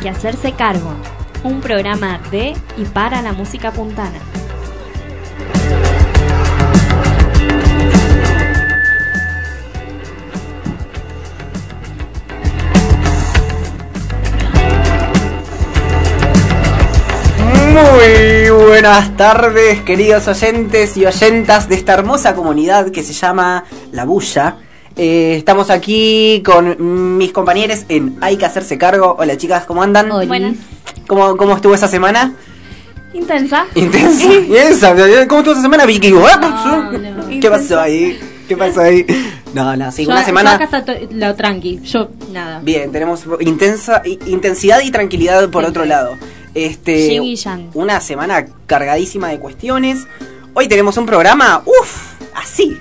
que hacerse cargo, un programa de y para la música puntana. Muy buenas tardes, queridos oyentes y oyentas de esta hermosa comunidad que se llama La Bulla. Estamos aquí con mis compañeros en Hay que hacerse cargo. Hola chicas, ¿cómo andan? Hola. Buenas. ¿Cómo estuvo esa semana? Intensa. ¿Cómo estuvo esa semana, Vicky? No. ¿Qué pasó ahí? No, sí, una semana. Yo acá está lo tranqui, yo nada. Bien, tenemos intensidad y tranquilidad por otro lado. Yin y yang. Una semana cargadísima de cuestiones. Hoy tenemos un programa, así.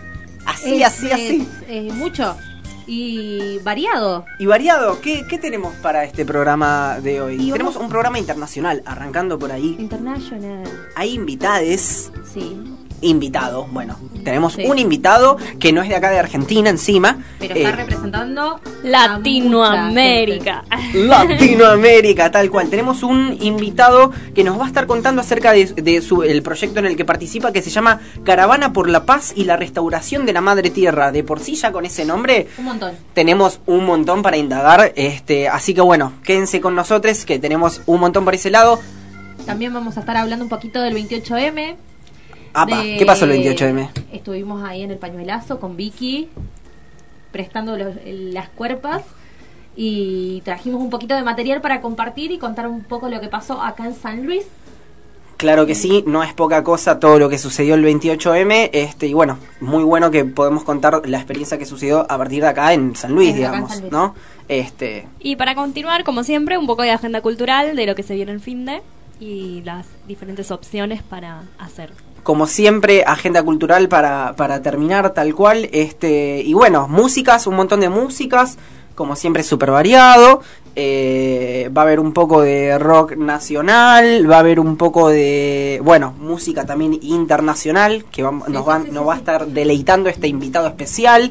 Mucho y variado. Y variado, ¿qué tenemos para este programa de hoy? Tenemos un programa internacional, arrancando por ahí. International. Hay invitades. Sí. Tenemos un invitado que no es de acá de Argentina encima. Pero está representando Latinoamérica. Latinoamérica, tal cual. Tenemos un invitado que nos va a estar contando acerca de el proyecto en el que participa, que se llama Caravana por la Paz y la Restauración de la Madre Tierra. De por sí ya con ese nombre un montón. Tenemos un montón para indagar. Así que bueno, quédense con nosotros que tenemos un montón por ese lado. También vamos a estar hablando un poquito del 28M. ¿Qué pasó el 28M? Estuvimos ahí en el pañuelazo con Vicky, prestando las cuerpas, y trajimos un poquito de material para compartir y contar un poco lo que pasó acá en San Luis. Claro que sí, no es poca cosa todo lo que sucedió el 28M, y bueno, muy bueno que podemos contar la experiencia que sucedió a partir de acá en San Luis, digamos, San Luis. ¿No? Y para continuar, como siempre, un poco de agenda cultural de lo que se viene el finde y las diferentes opciones para hacer. Como siempre, agenda cultural para terminar, tal cual. Y bueno, músicas, un montón de músicas, como siempre súper variado. Va a haber un poco de rock nacional, va a haber un poco de, música también internacional, que nos va a estar deleitando este invitado especial.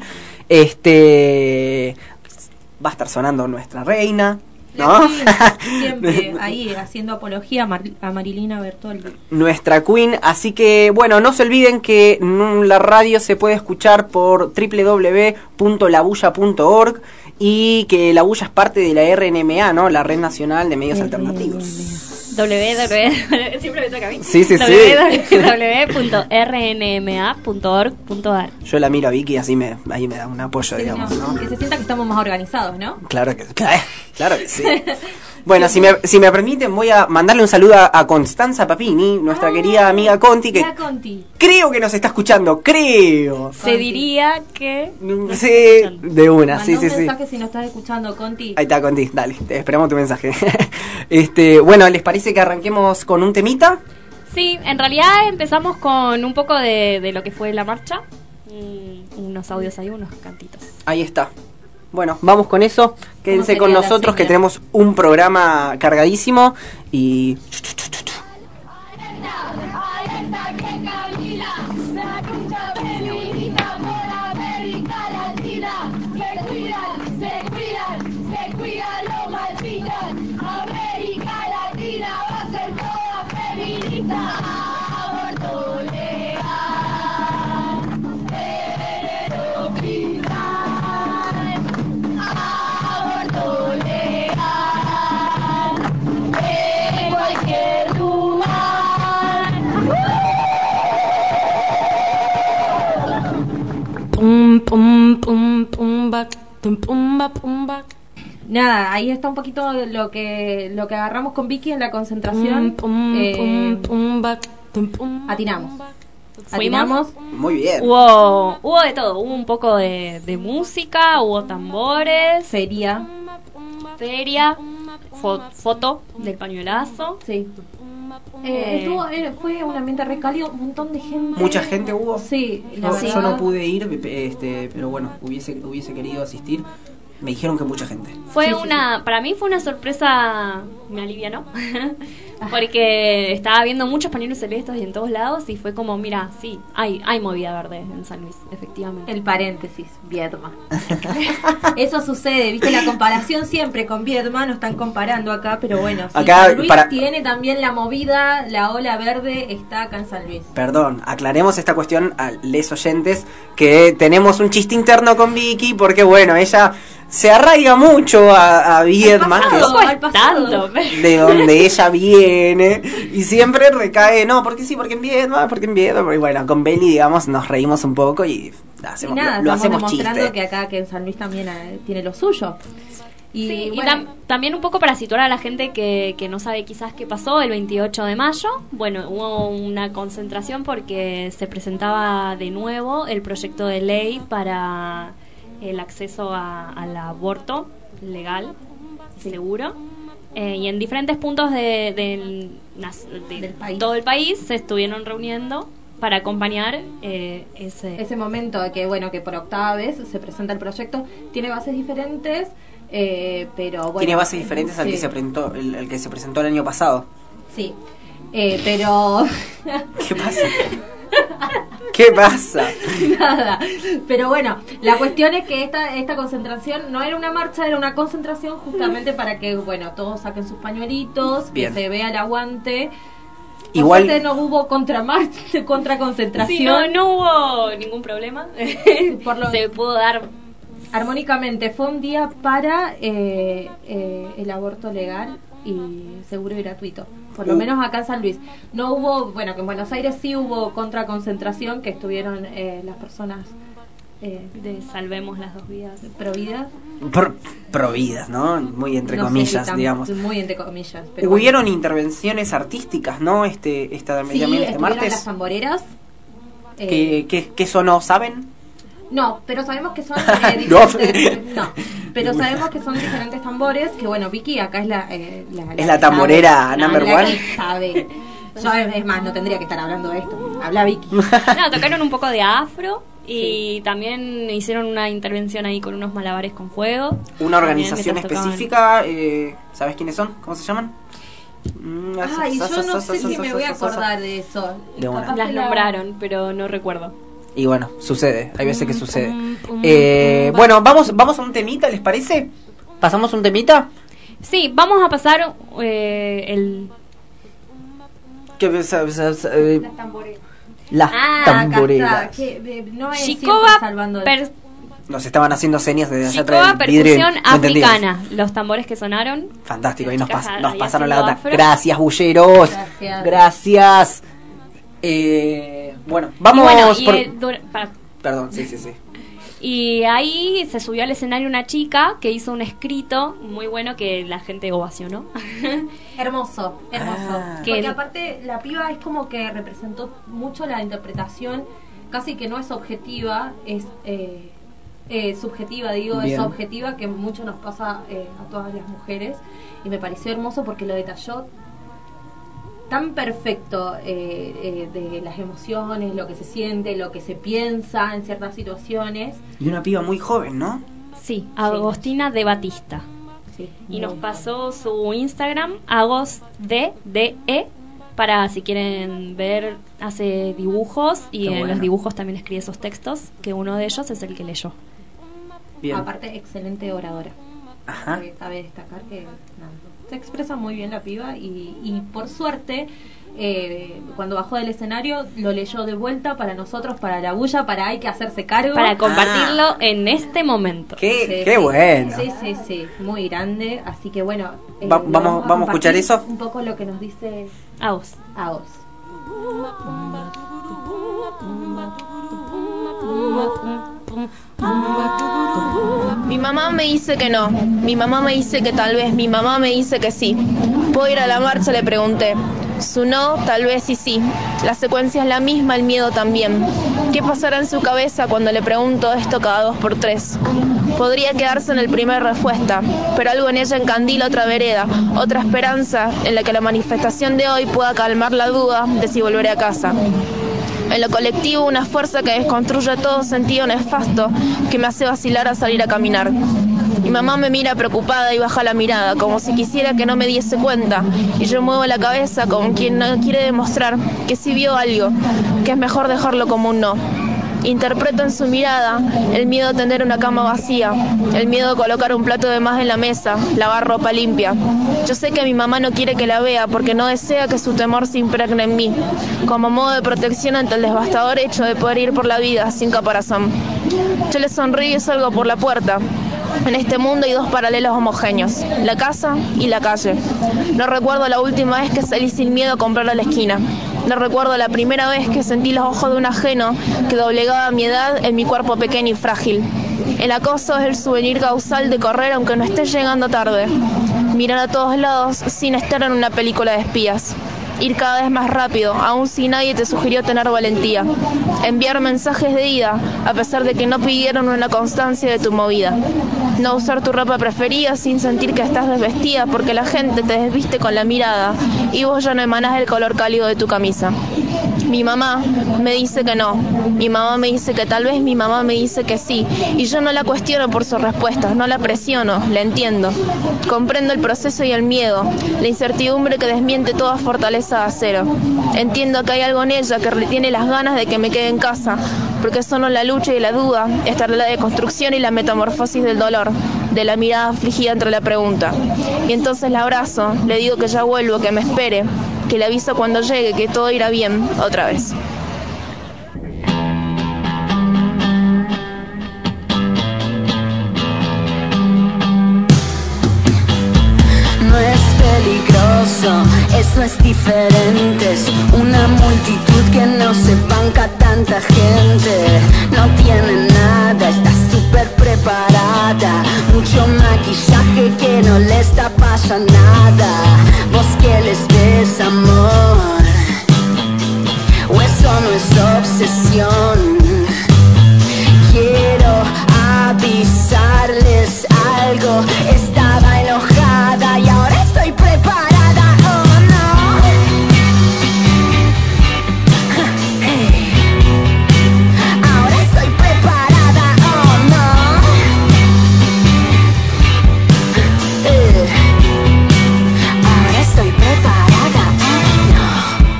Va a estar sonando Nuestra Reina, ¿no? Siempre ahí haciendo apología a Marilina Bertoldi, nuestra queen. Así que bueno, no se olviden que la radio se puede escuchar por www.labulla.org y que La Bulla es parte de la RNMA, ¿no? La Red Nacional de Medios Alternativos. Siempre me toca a mí. Sí. www.rnma.org.ar. Yo la miro a Vicky, ahí me da un apoyo, sí, digamos, ¿no? Que se sienta que estamos más organizados, ¿no? Claro que sí. Bueno, si me permiten, voy a mandarle un saludo a Constanza Papini, nuestra querida amiga Conti, que creo que nos está escuchando, creo. Se diría que... Sí, de una, sí. Un mensaje si nos estás escuchando, Conti. Ahí está, Conti, dale, esperamos tu mensaje. Bueno, ¿les parece que arranquemos con un temita? Sí, en realidad empezamos con un poco de lo que fue la marcha, unos audios ahí, unos cantitos. Ahí está. Bueno, vamos con eso. Quédense con nosotros que tenemos un programa cargadísimo y... Nada, ahí está un poquito lo que agarramos con Vicky en la concentración. Atinamos. Muy bien. Hubo de todo, hubo un poco de música, hubo tambores, feria, foto del pañuelazo. Sí. Fue un ambiente re cálido, un montón de gente. Mucha gente hubo. Sí, yo no pude ir, pero bueno, hubiese querido asistir. Me dijeron que mucha gente. Para mí fue una sorpresa, me alivianó, porque estaba viendo muchos pañuelos celestes y en todos lados y fue como, mira, sí, hay movida verde en San Luis, efectivamente. El paréntesis, Viedma. Eso sucede, viste, la comparación siempre con Viedma, no están comparando acá, pero bueno, sí, acá, San Luis tiene también la movida, la ola verde está acá en San Luis. Perdón, aclaremos esta cuestión a les oyentes, que tenemos un chiste interno con Vicky, porque bueno, ella se arraiga mucho a Viedma, Al pasado. de donde ella viene, y siempre recae, no, porque sí, porque en Viedma, y bueno, con Beli, digamos, nos reímos un poco y hacemos, y nada, lo estamos hacemos demostrando chiste. que acá, que en San Luis también tiene lo suyo. Y, Sí, bueno, también un poco para situar a la gente que no sabe quizás qué pasó el 28 de mayo. Bueno, hubo una concentración porque se presentaba de nuevo el proyecto de ley para el acceso al aborto legal y seguro. Y en diferentes puntos del país. todo el país se estuvieron reuniendo para acompañar ese momento de que, bueno, que por octava vez se presenta el proyecto, tiene bases diferentes, pero bueno. Tiene bases diferentes al sí. que se presentó, el que se presentó el año pasado. Sí, pero... ¿Qué pasa? ¿Qué pasa? Nada, pero bueno, la cuestión es que esta concentración no era una marcha, era una concentración justamente para que, bueno, todos saquen sus pañuelitos, Bien. que se vea el aguante. Igual Por suerte no hubo contra concentración. Sí, no hubo ningún problema. Se pudo dar armónicamente. Fue un día para el aborto legal y seguro y gratuito. Por lo menos acá en San Luis. No hubo, bueno, que en Buenos Aires sí hubo contraconcentración, que estuvieron las personas de Salvemos las Dos Vidas. providas. Providas, ¿no? Muy entre No sé comillas, si tan- digamos. Muy entre comillas. Pero Hubieron bueno. intervenciones artísticas, ¿no? Sí, También este estuvieron martes. las tamboreras. ¿Qué sonó, saben? No, pero sabemos que son No. diferentes. No, pero sabemos que son diferentes tambores. Que bueno, Vicky acá es la Es la tamborera number la one. que sabe. Yo, es más, no tendría que estar hablando de esto. Habla Vicky. No, tocaron un poco de afro y también hicieron una intervención ahí con unos malabares con fuego. Una organización También mientras específica, ¿sabes quiénes son? ¿Cómo se llaman? Ay, yo no sé si me voy a acordar de eso. De una. Capaz Las que nombraron, pero no recuerdo. Y bueno, sucede, hay veces que sucede. Bueno, vamos a un temita, ¿les parece? ¿Pasamos un temita? Sí, vamos a pasar el... Las tamboreras. Las tamboreras. Acá está. No es Chicoba, siempre salvando Nos estaban haciendo señas desde allá atrás Chicoba del vidrio y percusión no entendíamos. africana. Los tambores que sonaron. Fantástico, y nos Chicas nos ahí pasaron la haciendo data. afro. Gracias, bulleros. Gracias. Bueno, Y vamos bueno, por... Perdón, sí. Y ahí se subió al escenario una chica que hizo un escrito muy bueno que la gente ovacionó. Hermoso. Que Porque aparte la piba es como que representó mucho la interpretación, casi que no es objetiva, es subjetiva, digo, Bien. es objetiva, que mucho nos pasa a todas las mujeres, y me pareció hermoso porque lo detalló tan perfecto de las emociones, lo que se siente, lo que se piensa en ciertas situaciones. Y una piba muy joven, ¿no? Sí, Agostina de Batista. Sí, Y nos pasó su Instagram, agosdde, para si quieren ver, hace dibujos y Qué en bueno. los dibujos también escribe esos textos, que uno de ellos es el que leyó. Bien. Aparte, excelente oradora. Ajá. Cabe destacar que nada, se expresa muy bien la piba y por suerte cuando bajó del escenario lo leyó de vuelta para nosotros, para la bulla, para hay que hacerse cargo. Para compartirlo en este momento. Qué bueno. Sí, muy grande, así que bueno, Vamos a escuchar eso. un poco lo que nos dice A vos. Agos. Mi mamá me dice que no, mi mamá me dice que tal vez, mi mamá me dice que sí. ¿Puedo ir a la marcha? Le pregunté. Su no, tal vez y sí. La secuencia es la misma, el miedo también. ¿Qué pasará en su cabeza cuando le pregunto esto cada 2 por 3? Podría quedarse en el primer respuesta, pero algo en ella encandila otra vereda, otra esperanza en la que la manifestación de hoy pueda calmar la duda de si volveré a casa. En lo colectivo, una fuerza que desconstruye todo sentido nefasto que me hace vacilar a salir a caminar. Mi mamá me mira preocupada y baja la mirada, como si quisiera que no me diese cuenta, y yo muevo la cabeza como quien no quiere demostrar que sí vio algo, que es mejor dejarlo como un no. Interpreto en su mirada el miedo a tener una cama vacía, el miedo a colocar un plato de más en la mesa, lavar ropa limpia. Yo sé que mi mamá no quiere que la vea porque no desea que su temor se impregne en mí, como modo de protección ante el devastador hecho de poder ir por la vida sin caparazón. Yo le sonrío y salgo por la puerta. En este mundo hay dos paralelos homogéneos, la casa y la calle. No recuerdo la última vez que salí sin miedo a comprar a la esquina. No recuerdo la primera vez que sentí los ojos de un ajeno que doblegaba mi edad en mi cuerpo pequeño y frágil. El acoso es el souvenir causal de correr aunque no esté llegando tarde. Mirar a todos lados sin estar en una película de espías. Ir cada vez más rápido, aun si nadie te sugirió tener valentía. Enviar mensajes de ida, a pesar de que no pidieron una constancia de tu movida. No usar tu ropa preferida sin sentir que estás desvestida porque la gente te desviste con la mirada y vos ya no emanás el color cálido de tu camisa. Mi mamá me dice que no, mi mamá me dice que tal vez, mi mamá me dice que sí, y yo no la cuestiono por sus respuestas, no la presiono, la entiendo. Comprendo el proceso y el miedo, la incertidumbre que desmiente toda fortaleza de acero. Entiendo que hay algo en ella que retiene las ganas de que me quede en casa, porque solo la lucha y la duda estará la deconstrucción y la metamorfosis del dolor, de la mirada afligida entre la pregunta. Y entonces la abrazo, le digo que ya vuelvo, que me espere, que le aviso cuando llegue que todo irá bien otra vez. No es peligroso, eso es diferente. Es una multitud que no se banca tanta gente. No tiene nada, está súper preparada. Mucho maquillaje que no les tapa ya nada. ¿Vos qué les ves, amor? ¿O eso no es obsesión? Quiero avisarles algo. Estaba enojada y ahora estoy preparada. Oh no. Hey. Ahora estoy preparada. Oh no. Ahora estoy preparada. Oh no.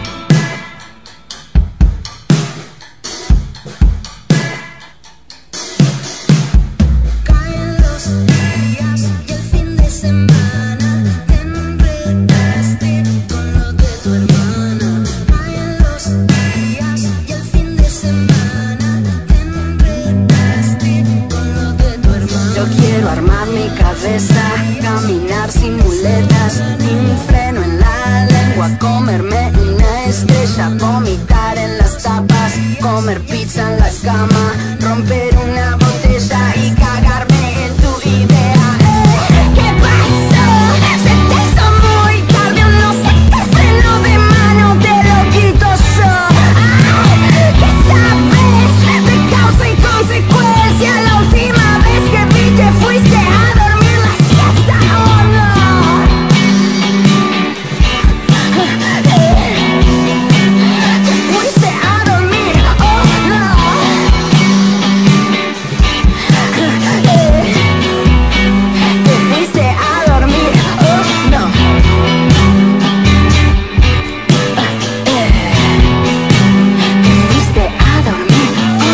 Caen los días y el fin de semana te enredaste con lo de tu hermana. Caen los días y el fin de semana te enredaste con lo de tu hermana. Yo quiero armar mi cabeza, caminar sin muletas, ni un freno en la lengua, comerme una estrella, vomitar en las tapas, comer pizza en la cama, romper una botella y cagarme en tu idea. ¿Qué pasó? Se te hizo muy tarde, o no sé qué freno de mano de loquito yo. Ay, ¿qué sabes de causa y consecuencia? La última vez que vi te fuiste a dormir la siesta, oh no. Te fuiste a dormir, oh no. Te fuiste a dormir, oh no. Te fuiste a dormir.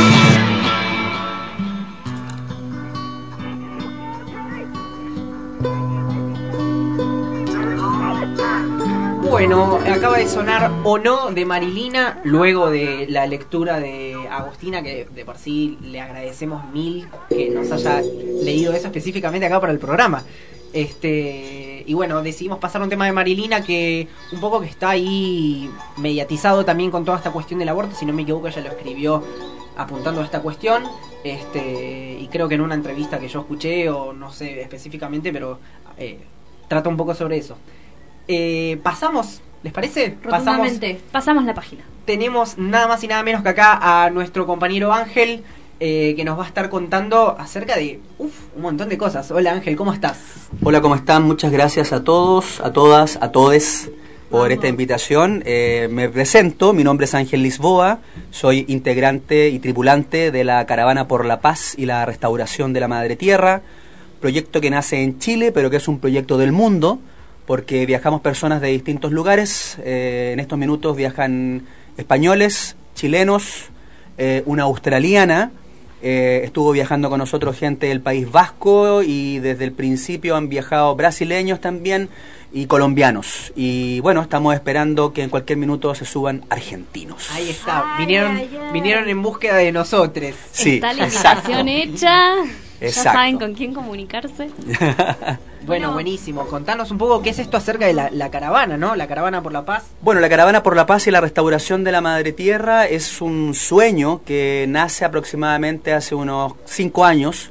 Bueno, acaba de sonar O No de Marilina, luego de la lectura de Agostina, que de por sí le agradecemos mil que nos haya leído eso específicamente acá para el programa. Y bueno, decidimos pasar a un tema de Marilina que un poco que está ahí mediatizado también con toda esta cuestión del aborto. Si no me equivoco, ella lo escribió apuntando a esta cuestión, y creo que en una entrevista que yo escuché, o no sé específicamente, pero trata un poco sobre eso. Pasamos, ¿les parece? Rotundamente. Pasamos la página. Tenemos nada más y nada menos que acá a nuestro compañero Ángel, que nos va a estar contando acerca de un montón de cosas. Hola Ángel, ¿cómo estás? Hola, ¿cómo están? Muchas gracias a todos, a todas, a todes por esta invitación. Me presento, mi nombre es Ángel Lisboa, soy integrante y tripulante de la Caravana por la Paz y la Restauración de la Madre Tierra, proyecto que nace en Chile, pero que es un proyecto del mundo, porque viajamos personas de distintos lugares. En estos minutos viajan españoles, chilenos, una australiana. Estuvo viajando con nosotros gente del País Vasco, y desde el principio han viajado brasileños también y colombianos. Y bueno, estamos esperando que en cualquier minuto se suban argentinos. Ahí está, Ay, vinieron, ay, ay. vinieron en búsqueda de nosotros. Sí, Está la exacto. invitación hecha. Exacto. Ya saben con quién comunicarse. Bueno, buenísimo. Contanos un poco qué es esto acerca de la caravana, ¿no? La caravana por la paz. Bueno, la Caravana por la Paz y la Restauración de la Madre Tierra es un sueño que nace aproximadamente hace unos 5 años,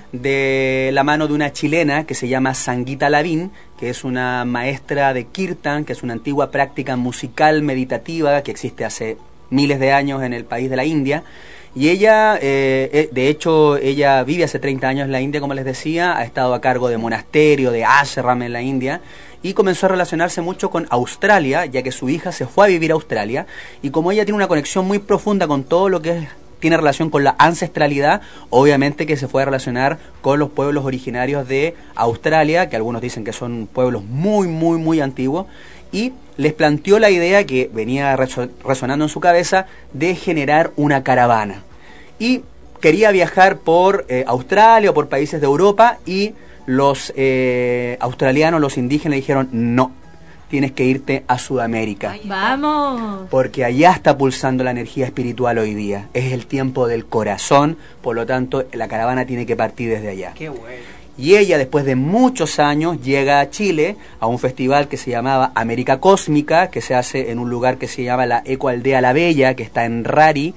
de la mano de una chilena que se llama Sanguita Lavín, que es una maestra de kirtan, que es una antigua práctica musical meditativa que existe hace miles de años en el país de la India. Y ella, de hecho, ella vive hace 30 años en la India, como les decía, ha estado a cargo de monasterio, de ashram en la India, y comenzó a relacionarse mucho con Australia, ya que su hija se fue a vivir a Australia, y como ella tiene una conexión muy profunda con todo lo que tiene relación con la ancestralidad, obviamente que se fue a relacionar con los pueblos originarios de Australia, que algunos dicen que son pueblos muy, muy, muy antiguos, y les planteó la idea que venía resonando en su cabeza de generar una caravana. Y quería viajar por Australia o por países de Europa, y los australianos, los indígenas, dijeron: no, tienes que irte a Sudamérica, Vamos. porque allá está pulsando la energía espiritual hoy día. Es el tiempo del corazón, por lo tanto la caravana tiene que partir desde allá. Qué bueno. Y ella, después de muchos años, llega a Chile a un festival que se llamaba América Cósmica, que se hace en un lugar que se llama la Ecoaldea La Bella, que está en Rari,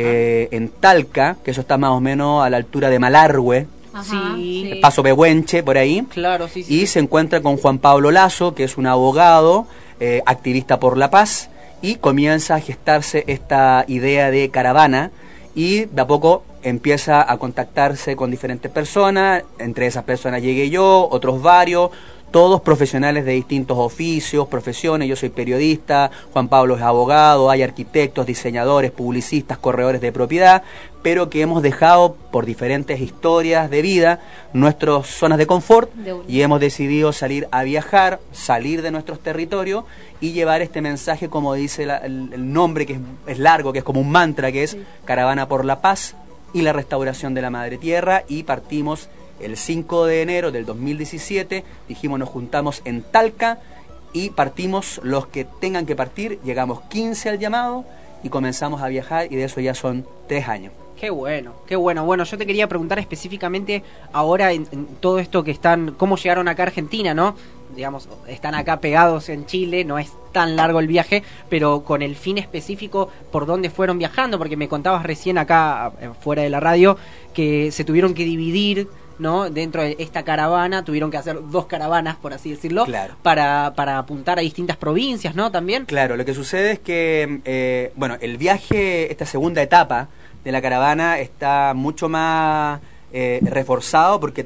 en Talca, que eso está más o menos a la altura de Malargüe, Ajá, Sí. Paso Pehuenche, por ahí. Claro, sí, sí. Y se encuentra con Juan Pablo Lazo, que es un abogado, activista por la paz, y comienza a gestarse esta idea de caravana, y de a poco empieza a contactarse con diferentes personas. Entre esas personas llegué yo, otros varios, todos profesionales de distintos oficios, profesiones. Yo soy periodista, Juan Pablo es abogado, hay arquitectos, diseñadores, publicistas, corredores de propiedad, pero que hemos dejado por diferentes historias de vida nuestras zonas de confort, y hemos decidido salir a viajar, salir de nuestros territorios y llevar este mensaje, como dice el nombre, que es largo, que es como un mantra, que es Caravana por la Paz y la Restauración de la Madre Tierra. Y partimos el 5 de enero del 2017, dijimos nos juntamos en Talca y partimos los que tengan que partir, llegamos 15 al llamado y comenzamos a viajar, y de eso ya son 3 años. Qué bueno, qué bueno. Bueno, yo te quería preguntar específicamente ahora en todo esto que están, cómo llegaron acá a Argentina, ¿no? Digamos, están acá pegados en Chile, no es tan largo el viaje, pero con el fin específico por dónde fueron viajando, porque me contabas recién acá, fuera de la radio, que se tuvieron que dividir, ¿no? Dentro de esta caravana, tuvieron que hacer 2 caravanas, por así decirlo, Claro. para apuntar a distintas provincias, ¿no? También. Claro, lo que sucede es que, bueno, el viaje, esta segunda etapa de la caravana está mucho más reforzado, porque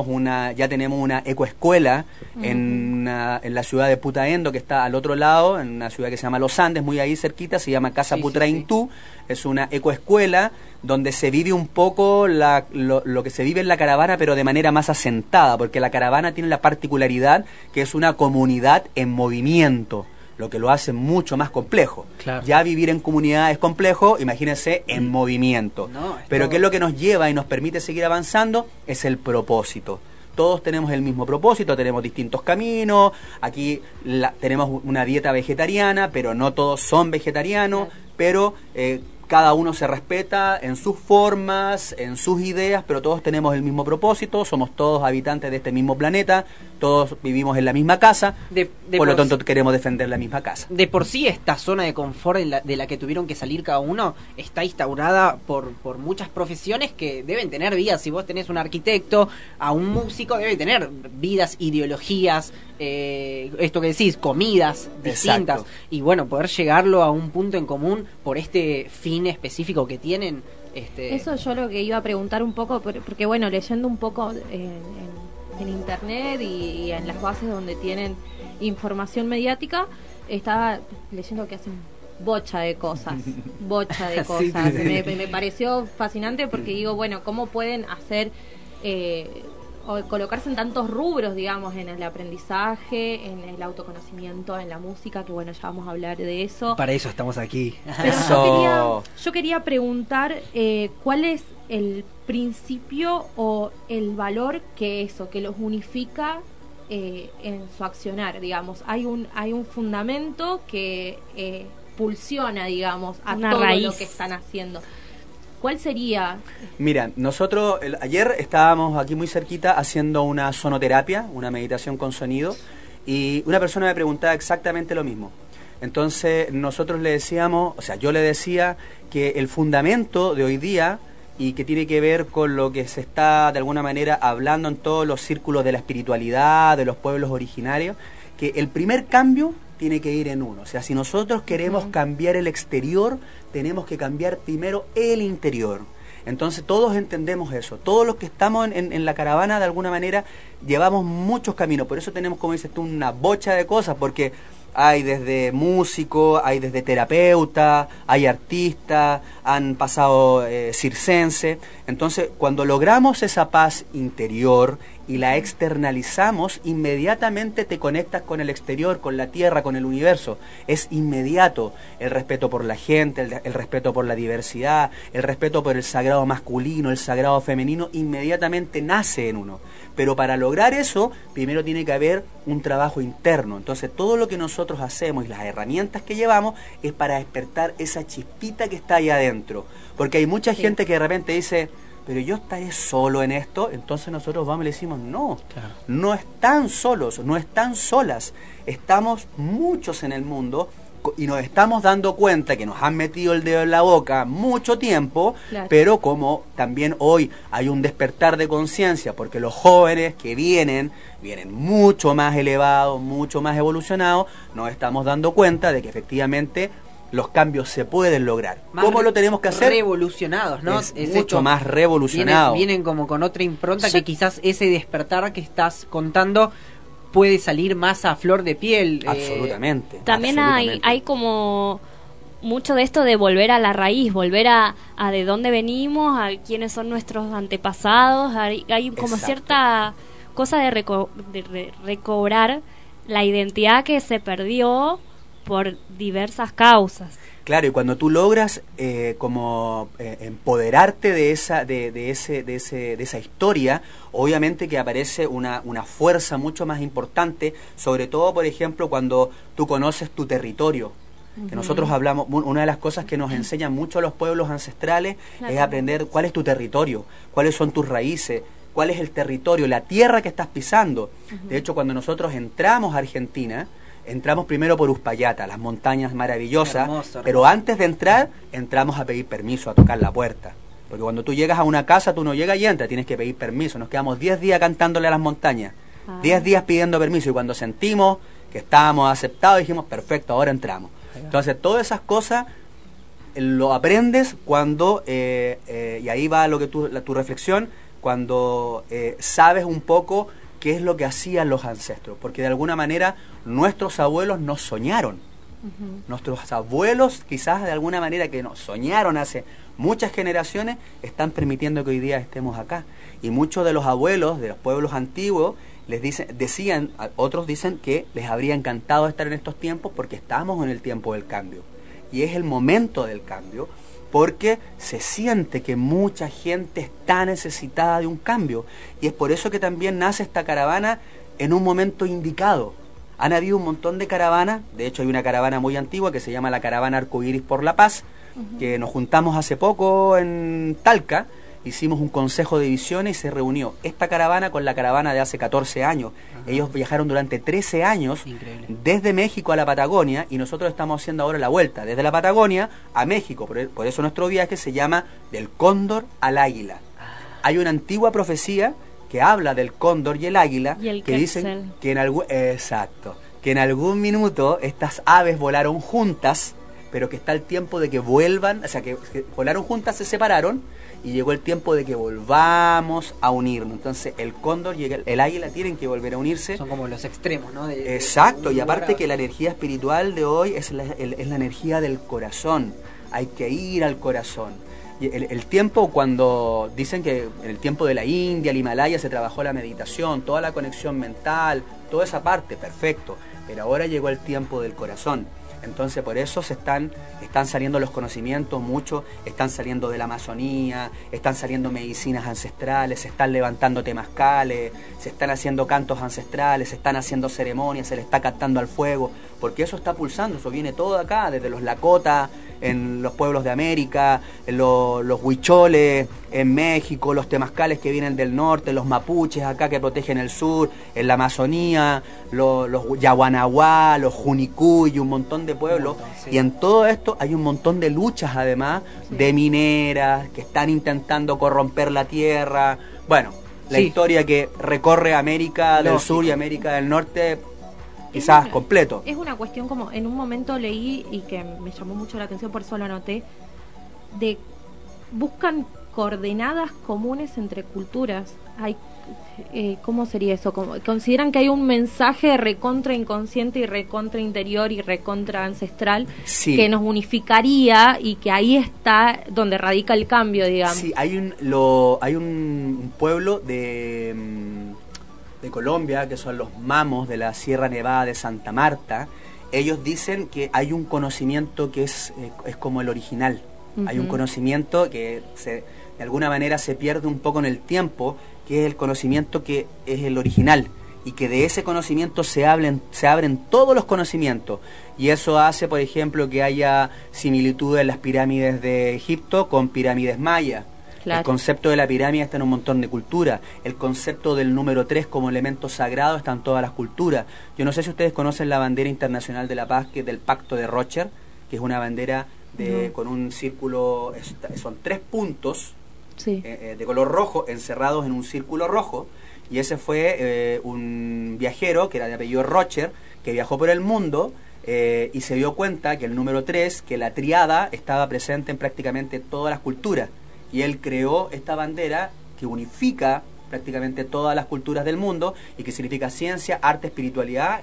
ya tenemos una ecoescuela en la ciudad de Putaendo, que está al otro lado, en una ciudad que se llama Los Andes, muy ahí cerquita, se llama Casa Sí, Putraintú. Es una ecoescuela donde se vive un poco lo que se vive en la caravana, pero de manera más asentada, porque la caravana tiene la particularidad que es una comunidad en movimiento, lo que lo hace mucho más complejo. Claro. Ya vivir en comunidad es complejo, imagínense en movimiento. No, Pero esto- ¿qué es lo que nos lleva y nos permite seguir avanzando? Es el propósito. Todos tenemos el mismo propósito, tenemos distintos caminos. Aquí tenemos una dieta vegetariana, pero no todos son vegetarianos, pero cada uno se respeta en sus formas, en sus ideas, pero todos tenemos el mismo propósito, somos todos habitantes de este mismo planeta, todos vivimos en la misma casa, por lo tanto queremos defender la misma casa. De por sí esta zona de confort de la que tuvieron que salir cada uno está instaurada por muchas profesiones que deben tener vidas. Si vos tenés un arquitecto, a un músico, debe tener vidas, ideologías, esto que decís, comidas distintas. Exacto. Y bueno, poder llegarlo a un punto en común por este fin específico que tienen. Eso yo lo que iba a preguntar un poco, porque bueno, leyendo un poco en internet y en las bases donde tienen información mediática, estaba leyendo que hacen bocha de cosas. Sí, sí. Me pareció fascinante porque digo, bueno, ¿cómo pueden hacer o colocarse en tantos rubros, digamos, en el aprendizaje, en el autoconocimiento, en la música, que bueno, ya vamos a hablar de eso. Para eso estamos aquí. Pero Eso. yo quería preguntar cuál es el principio o el valor que los unifica en su accionar, digamos. Hay un fundamento que pulsiona, digamos, a Una todo raíz. lo que están haciendo. ¿Cuál sería? Mira, nosotros ayer estábamos aquí muy cerquita haciendo una sonoterapia, una meditación con sonido, y una persona me preguntaba exactamente lo mismo. Entonces nosotros le decíamos, o sea, yo le decía que el fundamento de hoy día, y que tiene que ver con lo que se está de alguna manera hablando en todos los círculos de la espiritualidad, de los pueblos originarios, que el primer cambio tiene que ir en uno. O sea, si nosotros queremos cambiar el exterior, tenemos que cambiar primero el interior. Entonces todos entendemos eso. Todos los que estamos en la caravana, de alguna manera, llevamos muchos caminos. Por eso tenemos, como dices tú, una bocha de cosas, porque hay desde músicos, hay desde terapeuta, hay artistas, han pasado circense. Entonces, cuando logramos esa paz interior y la externalizamos, inmediatamente te conectas con el exterior, con la tierra, con el universo. Es inmediato el respeto por la gente, el respeto por la diversidad, el respeto por el sagrado masculino, el sagrado femenino, inmediatamente nace en uno. Pero para lograr eso, primero tiene que haber un trabajo interno. Entonces, todo lo que nosotros hacemos y las herramientas que llevamos es para despertar esa chispita que está ahí adentro. Porque hay mucha gente que de repente dice, pero yo estaré solo en esto. Entonces nosotros vamos y le decimos, no, no están solos, no están solas. Estamos muchos en el mundo y nos estamos dando cuenta que nos han metido el dedo en la boca mucho tiempo, Claro. pero como también hoy hay un despertar de conciencia, porque los jóvenes que vienen mucho más elevados, mucho más evolucionados, nos estamos dando cuenta de que efectivamente los cambios se pueden lograr. ¿Cómo lo tenemos que hacer? Revolucionados, ¿no? Es mucho esto, más revolucionado. Vienen como con otra impronta Sí. que quizás ese despertar que estás contando puede salir más a flor de piel. Absolutamente. También absolutamente. hay como mucho de esto de volver a la raíz, volver a de dónde venimos, a quiénes son nuestros antepasados. Hay como Exacto. cierta cosa de recobrar la identidad que se perdió por diversas causas. Claro, y cuando tú logras empoderarte de esa historia, obviamente que aparece una fuerza mucho más importante, sobre todo, por ejemplo, cuando tú conoces tu territorio. Que nosotros hablamos, una de las cosas que nos enseñan mucho a los pueblos ancestrales es aprender cuál es tu territorio, cuáles son tus raíces, cuál es el territorio, la tierra que estás pisando. De hecho, cuando nosotros entramos a Argentina, entramos primero por Uspallata, las montañas maravillosas, Hermoso, pero hermoso. antes de entrar, entramos a pedir permiso, a tocar la puerta. Porque cuando tú llegas a una casa, tú no llegas y entras, tienes que pedir permiso. Nos quedamos 10 días cantándole a las montañas, 10 días pidiendo permiso, y cuando sentimos que estábamos aceptados, dijimos, perfecto, ahora entramos. Entonces, todas esas cosas lo aprendes cuando, y ahí va lo que tu reflexión, cuando sabes un poco qué es lo que hacían los ancestros, porque de alguna manera nuestros abuelos nos soñaron. Nuestros abuelos, quizás de alguna manera que nos soñaron hace muchas generaciones, están permitiendo que hoy día estemos acá. Y muchos de los abuelos de los pueblos antiguos otros dicen que les habría encantado estar en estos tiempos porque estamos en el tiempo del cambio. Y es el momento del cambio, porque se siente que mucha gente está necesitada de un cambio. Y es por eso que también nace esta caravana en un momento indicado. Han habido un montón de caravanas, de hecho hay una caravana muy antigua que se llama la Caravana Arcoíris por la Paz, que nos juntamos hace poco en Talca, hicimos un consejo de visiones y se reunió esta caravana con la caravana de hace 14 años. Ellos viajaron durante 13 años Increíble. desde México a la Patagonia, y nosotros estamos haciendo ahora la vuelta desde la Patagonia a México. Por eso nuestro viaje se llama Del Cóndor al Águila. Hay una antigua profecía que habla del cóndor y el águila, Y el que dicen quetzal. que en algún minuto estas aves volaron juntas, pero que está el tiempo de que vuelvan, o sea, que volaron juntas, se separaron, y llegó el tiempo de que volvamos a unirnos. Entonces el cóndor y el águila tienen que volver a unirse. Son como los extremos, ¿no? Exacto, y un lugar aparte a- que la energía espiritual de hoy es la energía del corazón. Hay que ir al corazón. Y el tiempo, cuando dicen que en el tiempo de la India, el Himalaya, se trabajó la meditación, toda la conexión mental, toda esa parte, perfecto. Pero ahora llegó el tiempo del corazón. Entonces por eso están saliendo los conocimientos, muchos están saliendo de la Amazonía, están saliendo medicinas ancestrales, se están levantando temazcales, se están haciendo cantos ancestrales, se están haciendo ceremonias, se le está cantando al fuego, porque eso está pulsando, eso viene todo acá, desde los Lakota, en los pueblos de América, en los huicholes, en México, los temazcales que vienen del norte, los mapuches acá que protegen el sur, en la Amazonía, los yaguanaguá, los junicuy y un montón de pueblos. Sí. Y en todo esto hay un montón de luchas además, de mineras que están intentando corromper la tierra. Bueno, la Sí. historia que recorre América del Lógico. Sur y América del Norte, quizás completo. Es una cuestión, como en un momento leí y que me llamó mucho la atención, por eso lo anoté, de buscan coordenadas comunes entre culturas. Hay, ¿cómo sería eso? Consideran que hay un mensaje recontra inconsciente y recontra interior y recontra ancestral Sí. que nos unificaría, y que ahí está donde radica el cambio, digamos. Sí, hay un pueblo de Colombia, que son los mamos de la Sierra Nevada de Santa Marta. Ellos dicen que hay un conocimiento que es como el original. Hay un conocimiento que de alguna manera se pierde un poco en el tiempo, que es el conocimiento que es el original, y que de ese conocimiento se abren todos los conocimientos, y eso hace, por ejemplo, que haya similitudes en las pirámides de Egipto con pirámides mayas. Claro. El concepto de la pirámide está en un montón de culturas. El concepto del número 3 como elemento sagrado está en todas las culturas. Yo no sé si ustedes conocen la bandera internacional de la paz, que es del Pacto de Rocher, que es una bandera con un círculo, son 3 puntos Sí. de color rojo encerrados en un círculo rojo, y ese fue un viajero que era de apellido Rocher, que viajó por el mundo y se dio cuenta que el número 3, que la triada, estaba presente en prácticamente todas las culturas, y él creó esta bandera que unifica prácticamente todas las culturas del mundo y que significa ciencia, arte, espiritualidad,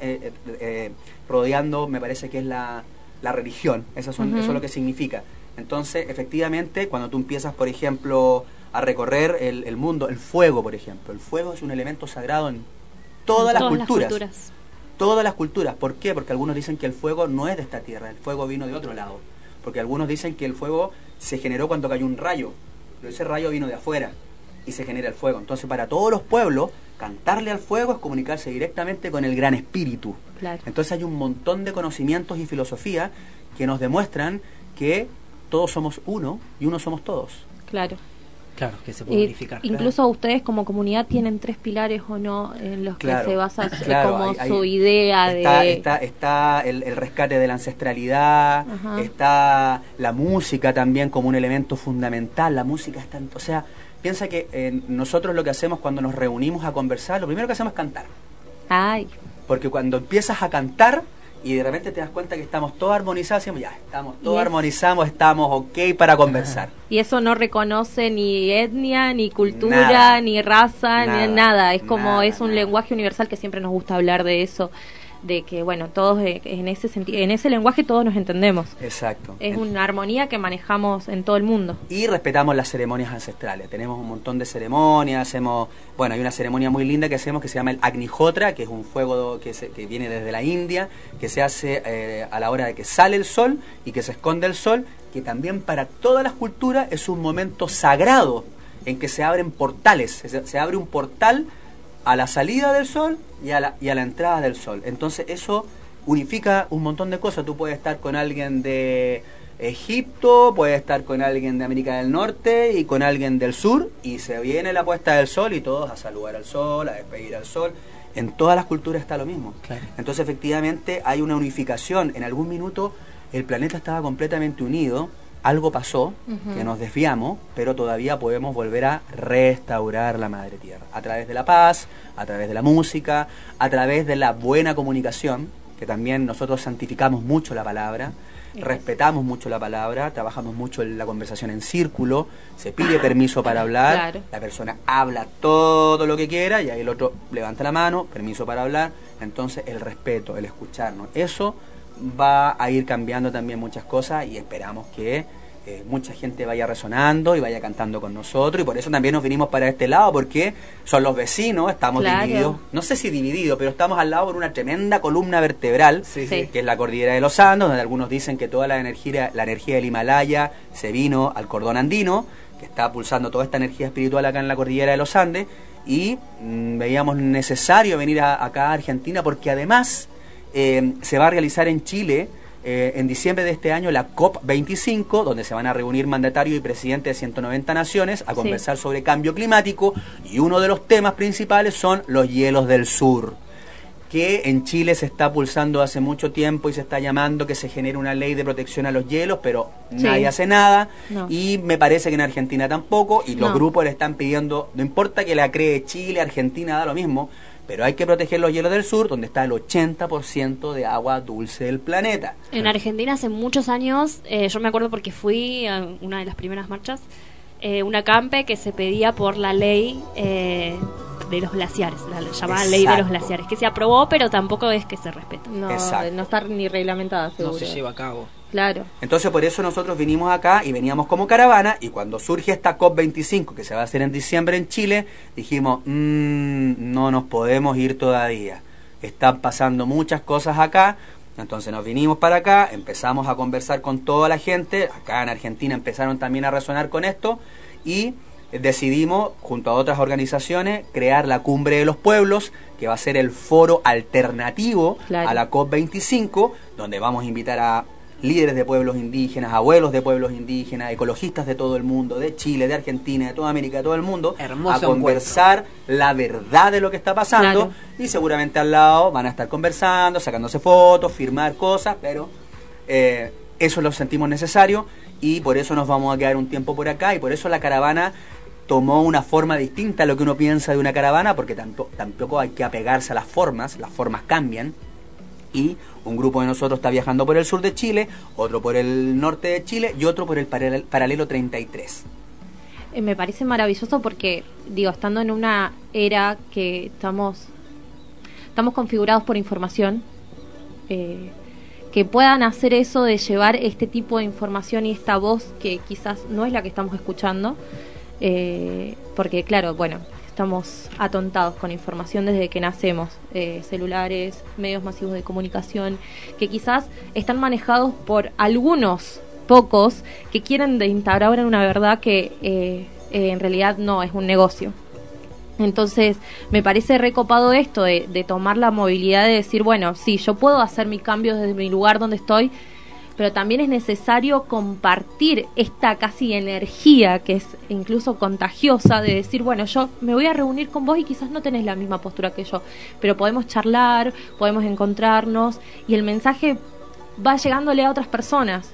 rodeando, me parece que es la religión. Eso es lo que significa. Entonces, efectivamente, cuando tú empiezas, por ejemplo, a recorrer el mundo, el fuego, por ejemplo, el fuego es un elemento sagrado en todas las culturas. Todas las culturas. ¿Por qué? Porque algunos dicen que el fuego no es de esta tierra, el fuego vino de otro lado. Porque algunos dicen que el fuego se generó cuando cayó un rayo, pero ese rayo vino de afuera y se genera el fuego. Entonces, para todos los pueblos, cantarle al fuego es comunicarse directamente con el gran espíritu. Claro. Entonces hay un montón de conocimientos y filosofía que nos demuestran que todos somos uno y uno somos todos. Claro. Claro, que se puede unificar. Incluso ustedes como comunidad tienen 3 pilares, ¿o no?, en los Claro, que se basa claro, como hay- su idea Está el rescate de la ancestralidad, Ajá. está la música también como un elemento fundamental. La música está, o sea, piensa que nosotros lo que hacemos cuando nos reunimos a conversar, lo primero que hacemos es cantar. Ay, Porque cuando empiezas a cantar y de repente te das cuenta que estamos todos armonizados, decimos, ya, estamos todos Yes. armonizamos, estamos ok para conversar. y eso no reconoce ni etnia, ni cultura, Nada. ni raza, Nada. ni nada. Es como, Nada, es un nada. lenguaje universal, que siempre nos gusta hablar de eso, de que, bueno, todos en ese sentido, en ese lenguaje todos nos entendemos. Exacto. Es una armonía que manejamos en todo el mundo. Y respetamos las ceremonias ancestrales. Tenemos un montón de ceremonias, hacemos, bueno, hay una ceremonia muy linda que hacemos que se llama el Agnihotra, que es un fuego que viene desde la India, que se hace a la hora de que sale el sol y que se esconde el sol, que también para todas las culturas es un momento sagrado en que se abren portales, se abre un portal a la salida del sol y a la entrada del sol. Entonces eso unifica un montón de cosas. Tú puedes estar con alguien de Egipto, puedes estar con alguien de América del Norte y con alguien del sur, y se viene la puesta del sol y todos a saludar al sol, a despedir al sol. En todas las culturas está lo mismo. Claro. Entonces efectivamente hay una unificación. En algún minuto el planeta estaba completamente unido, algo pasó, que nos desviamos, pero todavía podemos volver a restaurar la Madre Tierra, a través de la paz, a través de la música, a través de la buena comunicación, que también nosotros santificamos mucho la palabra, respetamos mucho la palabra, trabajamos mucho en la conversación en círculo, se pide permiso para hablar, Claro. la persona habla todo lo que quiera y ahí el otro levanta la mano, permiso para hablar. Entonces el respeto, el escucharnos, eso va a ir cambiando también muchas cosas, y esperamos que mucha gente vaya resonando y vaya cantando con nosotros, y por eso también nos vinimos para este lado, porque son los vecinos, estamos Claro. divididos, no sé si divididos, pero estamos al lado por una tremenda columna vertebral, Sí, sí. que es la cordillera de los Andes, donde algunos dicen que toda la energía del Himalaya se vino al cordón andino, que está pulsando toda esta energía espiritual acá en la cordillera de los Andes, y veíamos necesario venir acá a Argentina, porque además se va a realizar en Chile en diciembre de este año la COP25, donde se van a reunir mandatarios y presidentes de 190 naciones a conversar sobre cambio climático, y uno de los temas principales son los hielos del sur, que en Chile se está pulsando hace mucho tiempo y se está llamando que se genere una ley de protección a los hielos, pero Sí. nadie hace nada, No. y me parece que en Argentina tampoco, y los No. grupos le están pidiendo, no importa que la cree Chile, Argentina, da lo mismo, pero hay que proteger los hielos del sur, donde está el 80% de agua dulce del planeta. En Argentina hace muchos años, yo me acuerdo porque fui a una de las primeras marchas, un acampe que se pedía por la ley de los glaciares, la llamada ley de los Exacto. glaciares, que se aprobó, pero tampoco es que se respeta. No, Exacto. no está ni reglamentada, No seguro. se lleva a cabo. Claro. Entonces por eso nosotros vinimos acá y veníamos como caravana, y cuando surge esta COP25 que se va a hacer en diciembre en Chile, dijimos, no nos podemos ir todavía, están pasando muchas cosas acá. Entonces nos vinimos para acá, empezamos a conversar con toda la gente, acá en Argentina empezaron también a resonar con esto, y decidimos, junto a otras organizaciones, crear la Cumbre de los Pueblos, que va a ser el foro alternativo Claro. a la COP25, donde vamos a invitar a líderes de pueblos indígenas, abuelos de pueblos indígenas, ecologistas de todo el mundo, de Chile, de Argentina, de toda América, de todo el mundo, Hermoso a conversar la verdad de lo que está pasando. Claro. Y seguramente al lado van a estar conversando, sacándose fotos, firmar cosas, pero eso lo sentimos necesario, y por eso nos vamos a quedar un tiempo por acá, y por eso la caravana tomó una forma distinta a lo que uno piensa de una caravana, porque tampoco hay que apegarse a las formas cambian, y un grupo de nosotros está viajando por el sur de Chile, otro por el norte de Chile y otro por el paralelo 33. Me parece maravilloso porque, digo, estando en una era que estamos configurados por información, que puedan hacer eso de llevar este tipo de información y esta voz que quizás no es la que estamos escuchando, porque claro, bueno, estamos atontados con información desde que nacemos, celulares, medios masivos de comunicación, que quizás están manejados por algunos pocos que quieren instaurar una verdad que en realidad no, es un negocio. Entonces me parece recopado esto de tomar la movilidad de decir, bueno, sí, yo puedo hacer mi cambio desde mi lugar donde estoy, pero también es necesario compartir esta casi energía que es incluso contagiosa de decir, bueno, yo me voy a reunir con vos y quizás no tenés la misma postura que yo, pero podemos charlar, podemos encontrarnos, y el mensaje va llegándole a otras personas.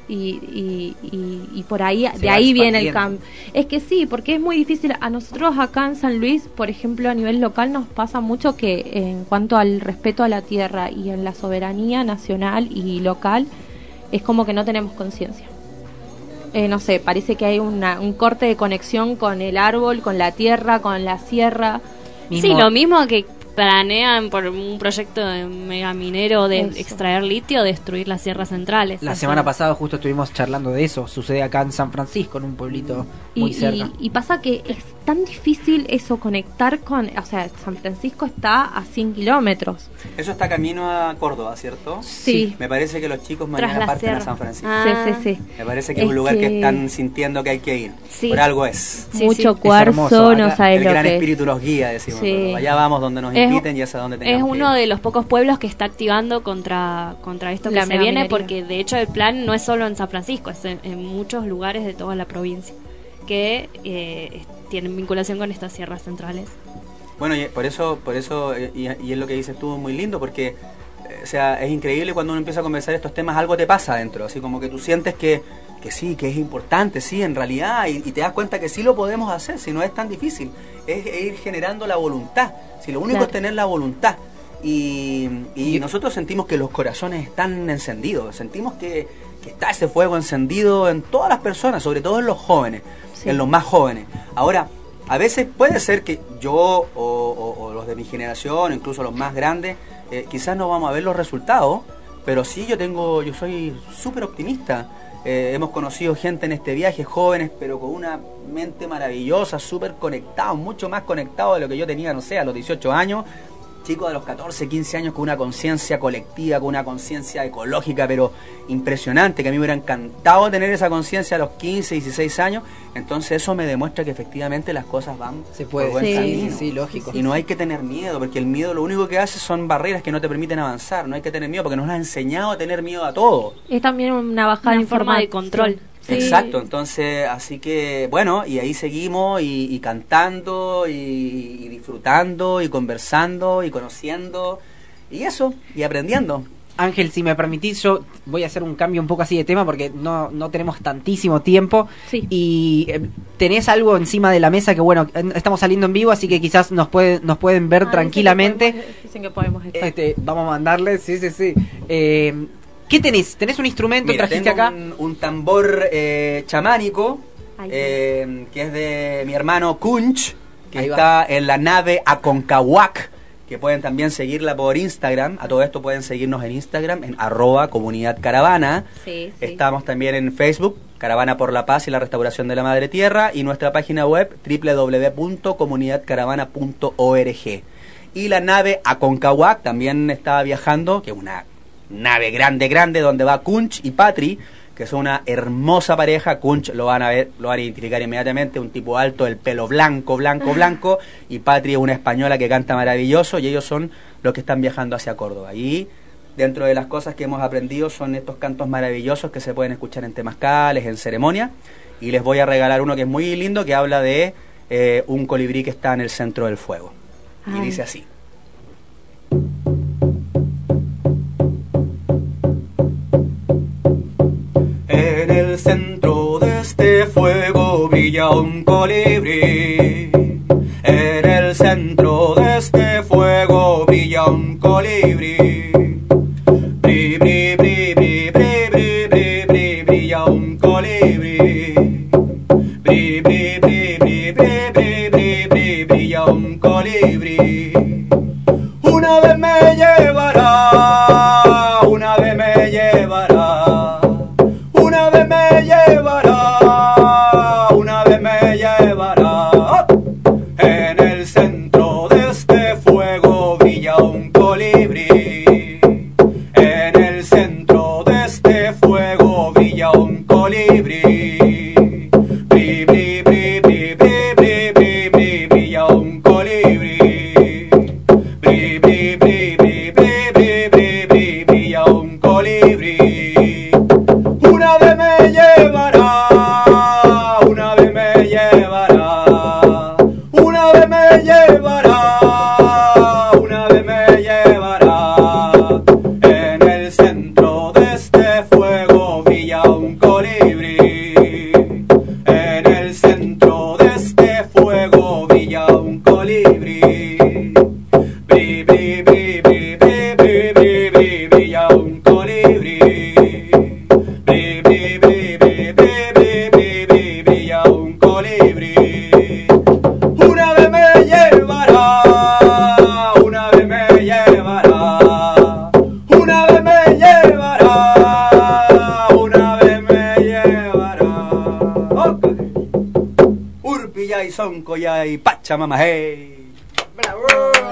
Y por ahí, Se de va ahí viene el expandiendo. cambio. Es que sí, porque es muy difícil. A nosotros acá en San Luis, por ejemplo, a nivel local nos pasa mucho que en cuanto al respeto a la tierra y en la soberanía nacional y local, es como que no tenemos conciencia. No sé, parece que hay un corte de conexión con el árbol, con la tierra, con la sierra. Sí, lo mismo que planean por un proyecto de mega minero de Eso. extraer litio, destruir las sierras centrales. La O sea, semana pasada justo estuvimos charlando de eso. Sucede acá en San Francisco, en un pueblito muy cerca. Y pasa que es tan difícil eso, conectar con... O sea, San Francisco está a 100 kilómetros. Eso está camino a Córdoba, ¿cierto? Sí. Me parece que los chicos Tras mañana la parten a sierra. San Francisco. Ah. Sí, sí, sí. Me parece que es un lugar que están sintiendo que hay que ir. Sí. Por algo es. Sí, Mucho sí. cuarzo, hermoso. no Acá sabes El lo gran que espíritu los guía, decimos. Sí. nosotros. Allá vamos donde nos Es- inviten y es a donde Es tengamos que uno ir. de los pocos pueblos que está activando contra esto que La se viene, megaminería. porque de hecho el plan no es solo en San Francisco, es en muchos lugares de toda la provincia que tienen vinculación con estas sierras centrales. Bueno, y por eso y es lo que dices tú, muy lindo, porque o sea, es increíble cuando uno empieza a conversar estos temas, algo te pasa adentro, así como que tú sientes que sí, que es importante, sí, en realidad, y te das cuenta que sí lo podemos hacer, si no es tan difícil, es ir generando la voluntad, si lo único Claro. es tener la voluntad, y nosotros sentimos que los corazones están encendidos, sentimos que está ese fuego encendido en todas las personas, sobre todo en los jóvenes, Sí. en los más jóvenes. Ahora, a veces puede ser que yo o los de mi generación, incluso los más grandes, quizás no vamos a ver los resultados, pero sí yo soy súper optimista. Hemos conocido gente en este viaje, jóvenes, pero con una mente maravillosa, súper conectados, mucho más conectados de lo que yo tenía, no sé, a los 18 años. Chicos de los 14, 15 años con una conciencia colectiva, con una conciencia ecológica, pero impresionante, que a mí me hubiera encantado tener esa conciencia a los 15, 16 años. Entonces eso me demuestra que efectivamente las cosas van Se puede, por buen sí, camino. sí, lógico. Y no hay que tener miedo, porque el miedo lo único que hace son barreras que no te permiten avanzar. No hay que tener miedo, porque nos han enseñado a tener miedo a todo. Es también una bajada Una de forma de información. control. Sí. Exacto, entonces, así que, bueno, y ahí seguimos y cantando y disfrutando y conversando y conociendo y eso, y aprendiendo. Ángel, si me permitís, yo voy a hacer un cambio un poco así de tema porque no tenemos tantísimo tiempo. Sí. Y tenés algo encima de la mesa que, bueno, estamos saliendo en vivo, así que quizás nos pueden ver tranquilamente. Dicen que podemos estar. Vamos a mandarle, sí. ¿Qué tenés? ¿Tenés un instrumento? Mira, ¿Trajiste tengo acá? un tambor chamánico, Ahí que es de mi hermano Kunch, que Ahí va. está en la nave Aconcagua, que pueden también seguirla por Instagram. A todo esto pueden seguirnos en Instagram, en @comunidadcaravana. Sí, sí. Estamos también en Facebook, Caravana por la Paz y la Restauración de la Madre Tierra, y nuestra página web www.comunidadcaravana.org. Y la nave Aconcagua también está viajando, que es una nave grande, donde va Kunch y Patri, que son una hermosa pareja. Kunch lo van a ver, lo van a identificar inmediatamente, un tipo alto, el pelo blanco, y Patri es una española que canta maravilloso, y ellos son los que están viajando hacia Córdoba. Y dentro de las cosas que hemos aprendido son estos cantos maravillosos que se pueden escuchar en temazcales, en ceremonia, y les voy a regalar uno que es muy lindo, que habla de un colibrí que está en el centro del fuego. Y Ay. dice así. En el centro de este fuego brilla un colibrí. En el centro de este fuego brilla un colibrí. Bri, bri, bri, bri, bri, bri, bri, bri, brilla un colibrí. Bri, bri, bri, bri, bri, bri, bri, bri, brilla un colibrí. Una vez me llevará, una vez me llevará. Una vez me llevará, una vez me llevará. En el centro de este fuego brilla un colibrí. En el centro de este fuego brilla un colibrí. Bri, bri, bri, bri, bri, bri, bri, bri, brilla un colibrí. Bri, bri, bri, bri, bri, bri, bri, bri, brilla un colibrí. Una vez me llevará, una vez me llevará, una vez me llevará, una vez me llevará. En el centro de este fuego brilla un colibrí. En el centro de este fuego brilla un colibrí. Bri, bri, bri, bri, bri, bri, bri, bri, brilla un colibrí. Bri, bri, bri, bri, bri, bri, bri, bri, brilla un colibrí. Una vez me llevará, una vez me llevará, una vez me llevará, una vez me llevará. Ok. Urpillay, Soncoyay, Pachamamajey. ¡Bravo!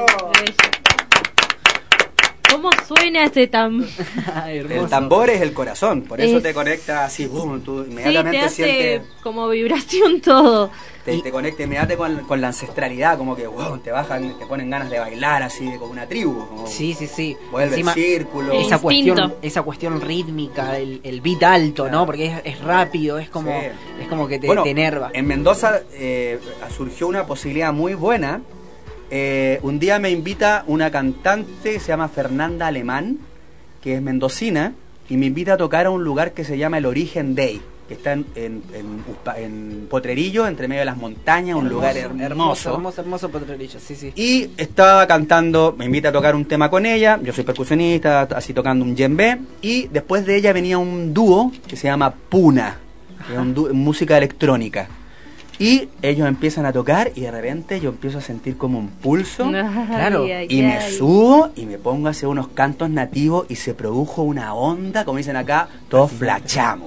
¿Cómo suena ese tambor? El tambor es el corazón, por eso Es- te conecta así, boom, tú Sí, te inmediatamente hace sientes, como vibración todo. te conecta inmediatamente con la ancestralidad, como que wow, te bajan, te ponen ganas de bailar así, como una tribu, como Sí. vuelve Encima, el círculo. esa Instinto. cuestión rítmica, el beat alto, Claro. ¿no? Porque es rápido, es como que te, Bueno, te enerva. En Mendoza surgió una posibilidad muy buena. Un día me invita una cantante que se llama Fernanda Alemán, que es mendocina, y me invita a tocar a un lugar que se llama El Origen Day, que está en Potrerillo, entre medio de las montañas, un lugar hermoso. hermoso Potrerillo, sí. Y estaba cantando, me invita a tocar un tema con ella, yo soy percusionista, así tocando un djembe, y después de ella venía un dúo que se llama Puna, que es música electrónica. Y ellos empiezan a tocar y de repente yo empiezo a sentir como un pulso. Claro. Y me subo y me pongo a hacer unos cantos nativos y se produjo una onda, como dicen acá, todos flachamos.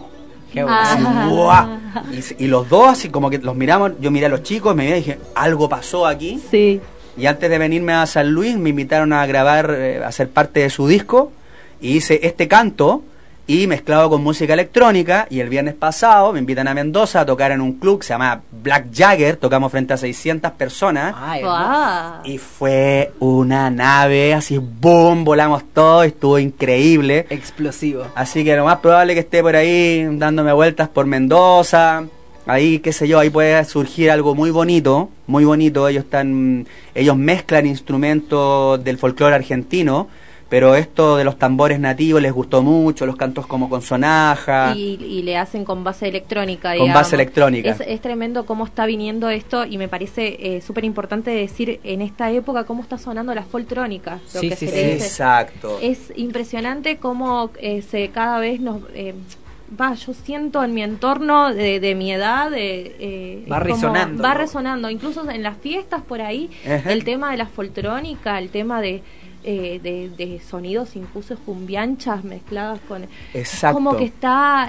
Qué Así, bueno. ¡guau! Y los dos así como que los miramos, yo miré a los chicos, me miré y dije, algo pasó aquí. Sí. Y antes de venirme a San Luis me invitaron a grabar, a ser parte de su disco, y hice este canto y mezclado con música electrónica. Y el viernes pasado me invitan a Mendoza a tocar en un club que se llama Black Jagger, tocamos frente a 600 personas. Ay, Guau. Y fue una nave, así boom, volamos todo, estuvo increíble. explosivo. Así que lo más probable es que esté por ahí dándome vueltas por Mendoza. Ahí, qué sé yo, ahí puede surgir algo muy bonito, muy bonito. Ellos mezclan instrumentos del folclore argentino, pero esto de los tambores nativos les gustó mucho, los cantos como con sonaja. Y le hacen con base electrónica, Con digamos. base electrónica. Es tremendo cómo está viniendo esto, y me parece súper importante decir en esta época cómo está sonando la foltrónica, lo Sí, que sí, se sí. le dice. Exacto. Es impresionante cómo cada vez nos... yo siento en mi entorno de mi edad... Va es como- resonando, Va ¿no? resonando, incluso en las fiestas por ahí, Ajá. el tema de la foltrónica, el tema de sonidos incluso cumbianchas mezcladas con... Exacto. Como que está...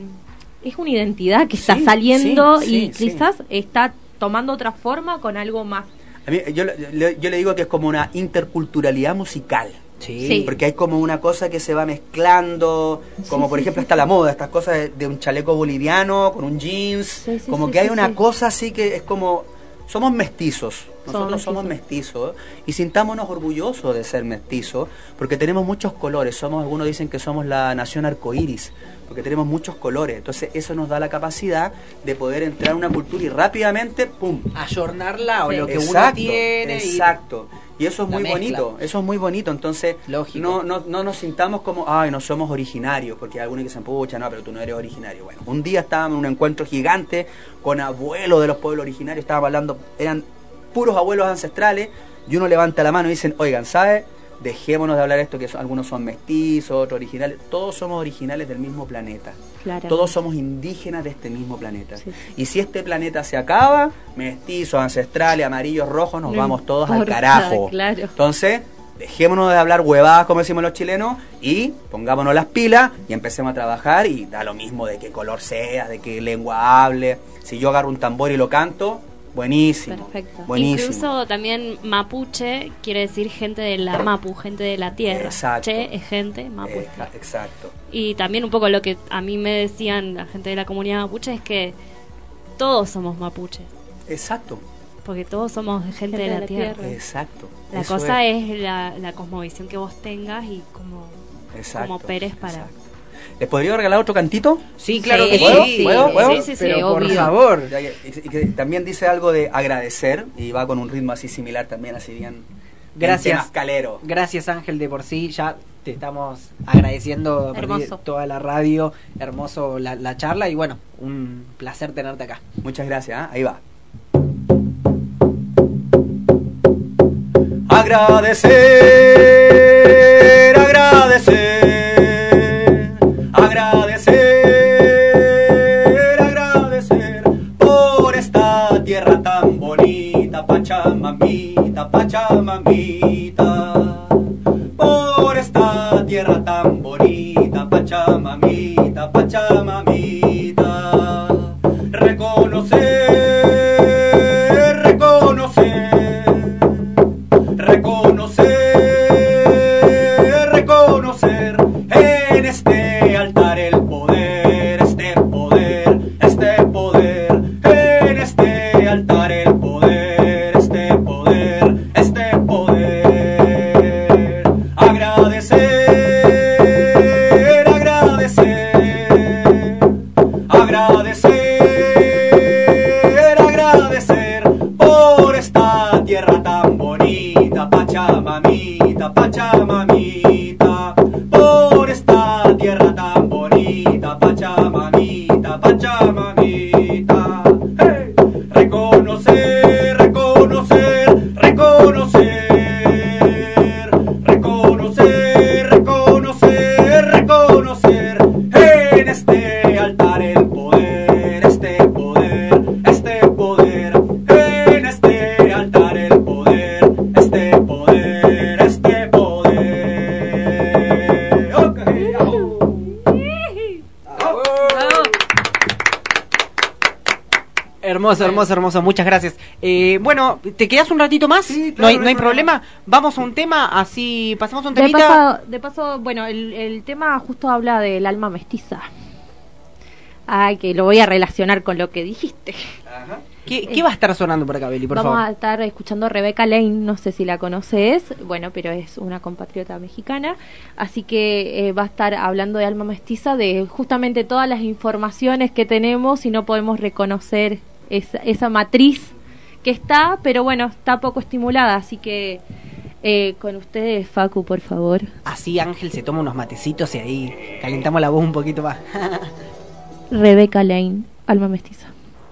es una identidad que está Sí, saliendo sí, y sí, quizás está tomando otra forma con algo más. A mí, yo le digo que es como una interculturalidad musical. Sí. Porque hay como una cosa que se va mezclando, como por ejemplo está la moda, estas cosas de un chaleco boliviano con un jeans, Sí, sí, como sí, que hay sí, una sí. cosa así que es como, somos mestizos, nosotros somos mestizos. mestizos y sintámonos orgullosos de ser mestizos, porque tenemos muchos colores, algunos dicen que somos la nación arcoíris, porque tenemos muchos colores, entonces eso nos da la capacidad de poder entrar a una cultura y rápidamente, ¡pum!, Ayornarla o Sí. lo que uno exacto, tiene. exacto. Y eso es La muy mezcla. bonito, eso es muy bonito. Entonces, Lógico. no nos sintamos como, ay, no somos originarios, porque hay algunos que dicen, pucha, no, pero tú no eres originario. Bueno, un día estábamos en un encuentro gigante con abuelos de los pueblos originarios, estábamos hablando, eran puros abuelos ancestrales, y uno levanta la mano y dicen, oigan, ¿sabes? Dejémonos de hablar esto, que algunos son mestizos, otros originales. Todos somos originales del mismo planeta. Claramente. Todos somos indígenas de este mismo planeta. Sí. Y si este planeta se acaba, mestizos, ancestrales, amarillos, rojos, nos No vamos todos al importa, carajo. claro. Entonces, dejémonos de hablar huevadas, como decimos los chilenos, y pongámonos las pilas y empecemos a trabajar. Y da lo mismo de qué color sea, de qué lengua hable. Si yo agarro un tambor y lo canto, buenísimo. Perfecto. Buenísimo. Incluso también mapuche quiere decir gente de la mapu, gente de la tierra. Exacto. Che es gente, mapu es tierra. Exacto. Y también un poco lo que a mí me decían la gente de la comunidad mapuche es que todos somos mapuches, Exacto. porque todos somos gente de la tierra. Exacto. La Eso cosa es la cosmovisión que vos tengas y Exacto, como Pérez para... exacto. ¿Les podría regalar otro cantito? Sí, claro que ¿Puedo? sí. ¿Puedo? Sí, sí, sí, Pero por obvio. favor. Y que también dice algo de agradecer y va con un ritmo así similar también, así bien. Gracias. Más calero. Gracias, Ángel, de por sí. Ya te estamos agradeciendo a partir de Hermoso. toda la radio. Hermoso la charla y bueno, un placer tenerte acá. Muchas gracias, ¿eh? Ahí va. Agradecer, agradecer, agradecer, agradecer por esta tierra tan bonita, Pachamamita, Pachamamita. Por esta tierra tan bonita, Pachamamita, Pachamamita. Reconocer, reconocer, reconocer, reconocer en este altar el poder, este poder, este poder, en este altar el poder, este poder, este poder. Agradecer, agradecer, agradecer, agradecer por esta tierra tan bonita, Pachamamita, Pachamamita, por esta tierra tan bonita, Pachamamita, Pachamamita. ¡Hey! Reconocer, reconocer, reconocer, reconocer, reconocer, reconocer en este altar el poder, este poder, este poder, en este altar el poder, este poder, este poder. Okay. Hermoso, hermoso, hermoso, muchas gracias. Bueno, ¿te quedas un ratito más? Sí, no hay, claro, no hay no hay problema. Vamos a un tema, así pasamos un De temita. paso, bueno, el tema justo habla del alma mestiza. Ay, que lo voy a relacionar con lo que dijiste. Ajá. ¿Qué va a estar sonando por acá, Beli, por Vamos favor? a estar escuchando a Rebeca Lane, no sé si la conoces, bueno, pero es una compatriota mexicana, así que va a estar hablando de alma mestiza, de justamente todas las informaciones que tenemos y no podemos reconocer esa matriz que está, pero bueno, está poco estimulada, así que con ustedes, Facu, por favor. Así Ángel se toma unos matecitos y ahí calentamos la voz un poquito más. Rebeca Lane, alma mestiza.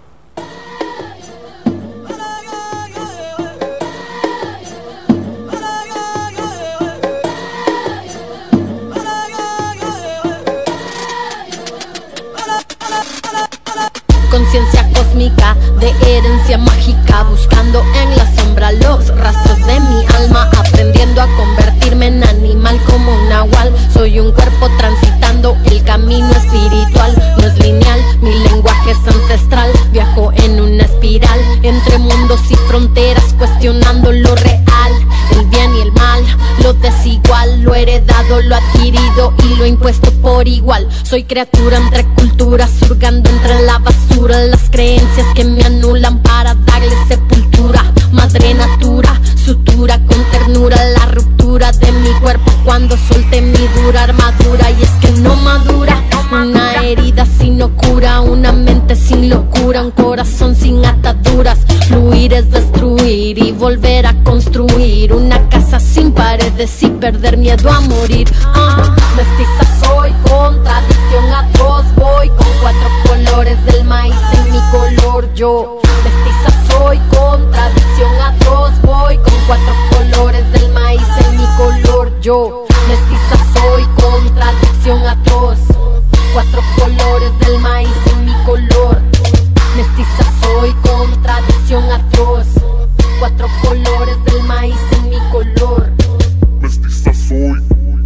Conciencia cósmica de herencia mágica, buscando en la sombra los rastros de mi alma, aprendiendo a convertirme en animal como un nahual. Soy un cuerpo transitando el camino espiritual, no es lineal, mi lenguaje es ancestral. Viajo en una espiral entre mundos y fronteras, cuestionando lo real, el bien y el mal, lo desigual, lo heredado, lo adquirido y lo impuesto por igual. Soy criatura entre culturas, surgando entre la basura, las creencias que me anulan para darle sepultura. Madre natura, sutura con ternura la ruptura de mi cuerpo cuando solté mi dura armadura. Y es que no madura, una herida sin locura, una mente sin locura, un corazón sin ataduras. Fluir es destruir y volver a construir una casa sin paredes y perder miedo a morir. Mestiza soy, contradicción atroz, voy con 4 colores del maíz en mi color yo. Mestiza soy, contradicción atroz, voy con 4 colores del maíz en mi color yo. Mestiza soy, contradicción atroz, 4 colores del maíz en mi color. Mestiza soy, contradicción atroz, 4 colores del maíz en mi color. Mestiza soy,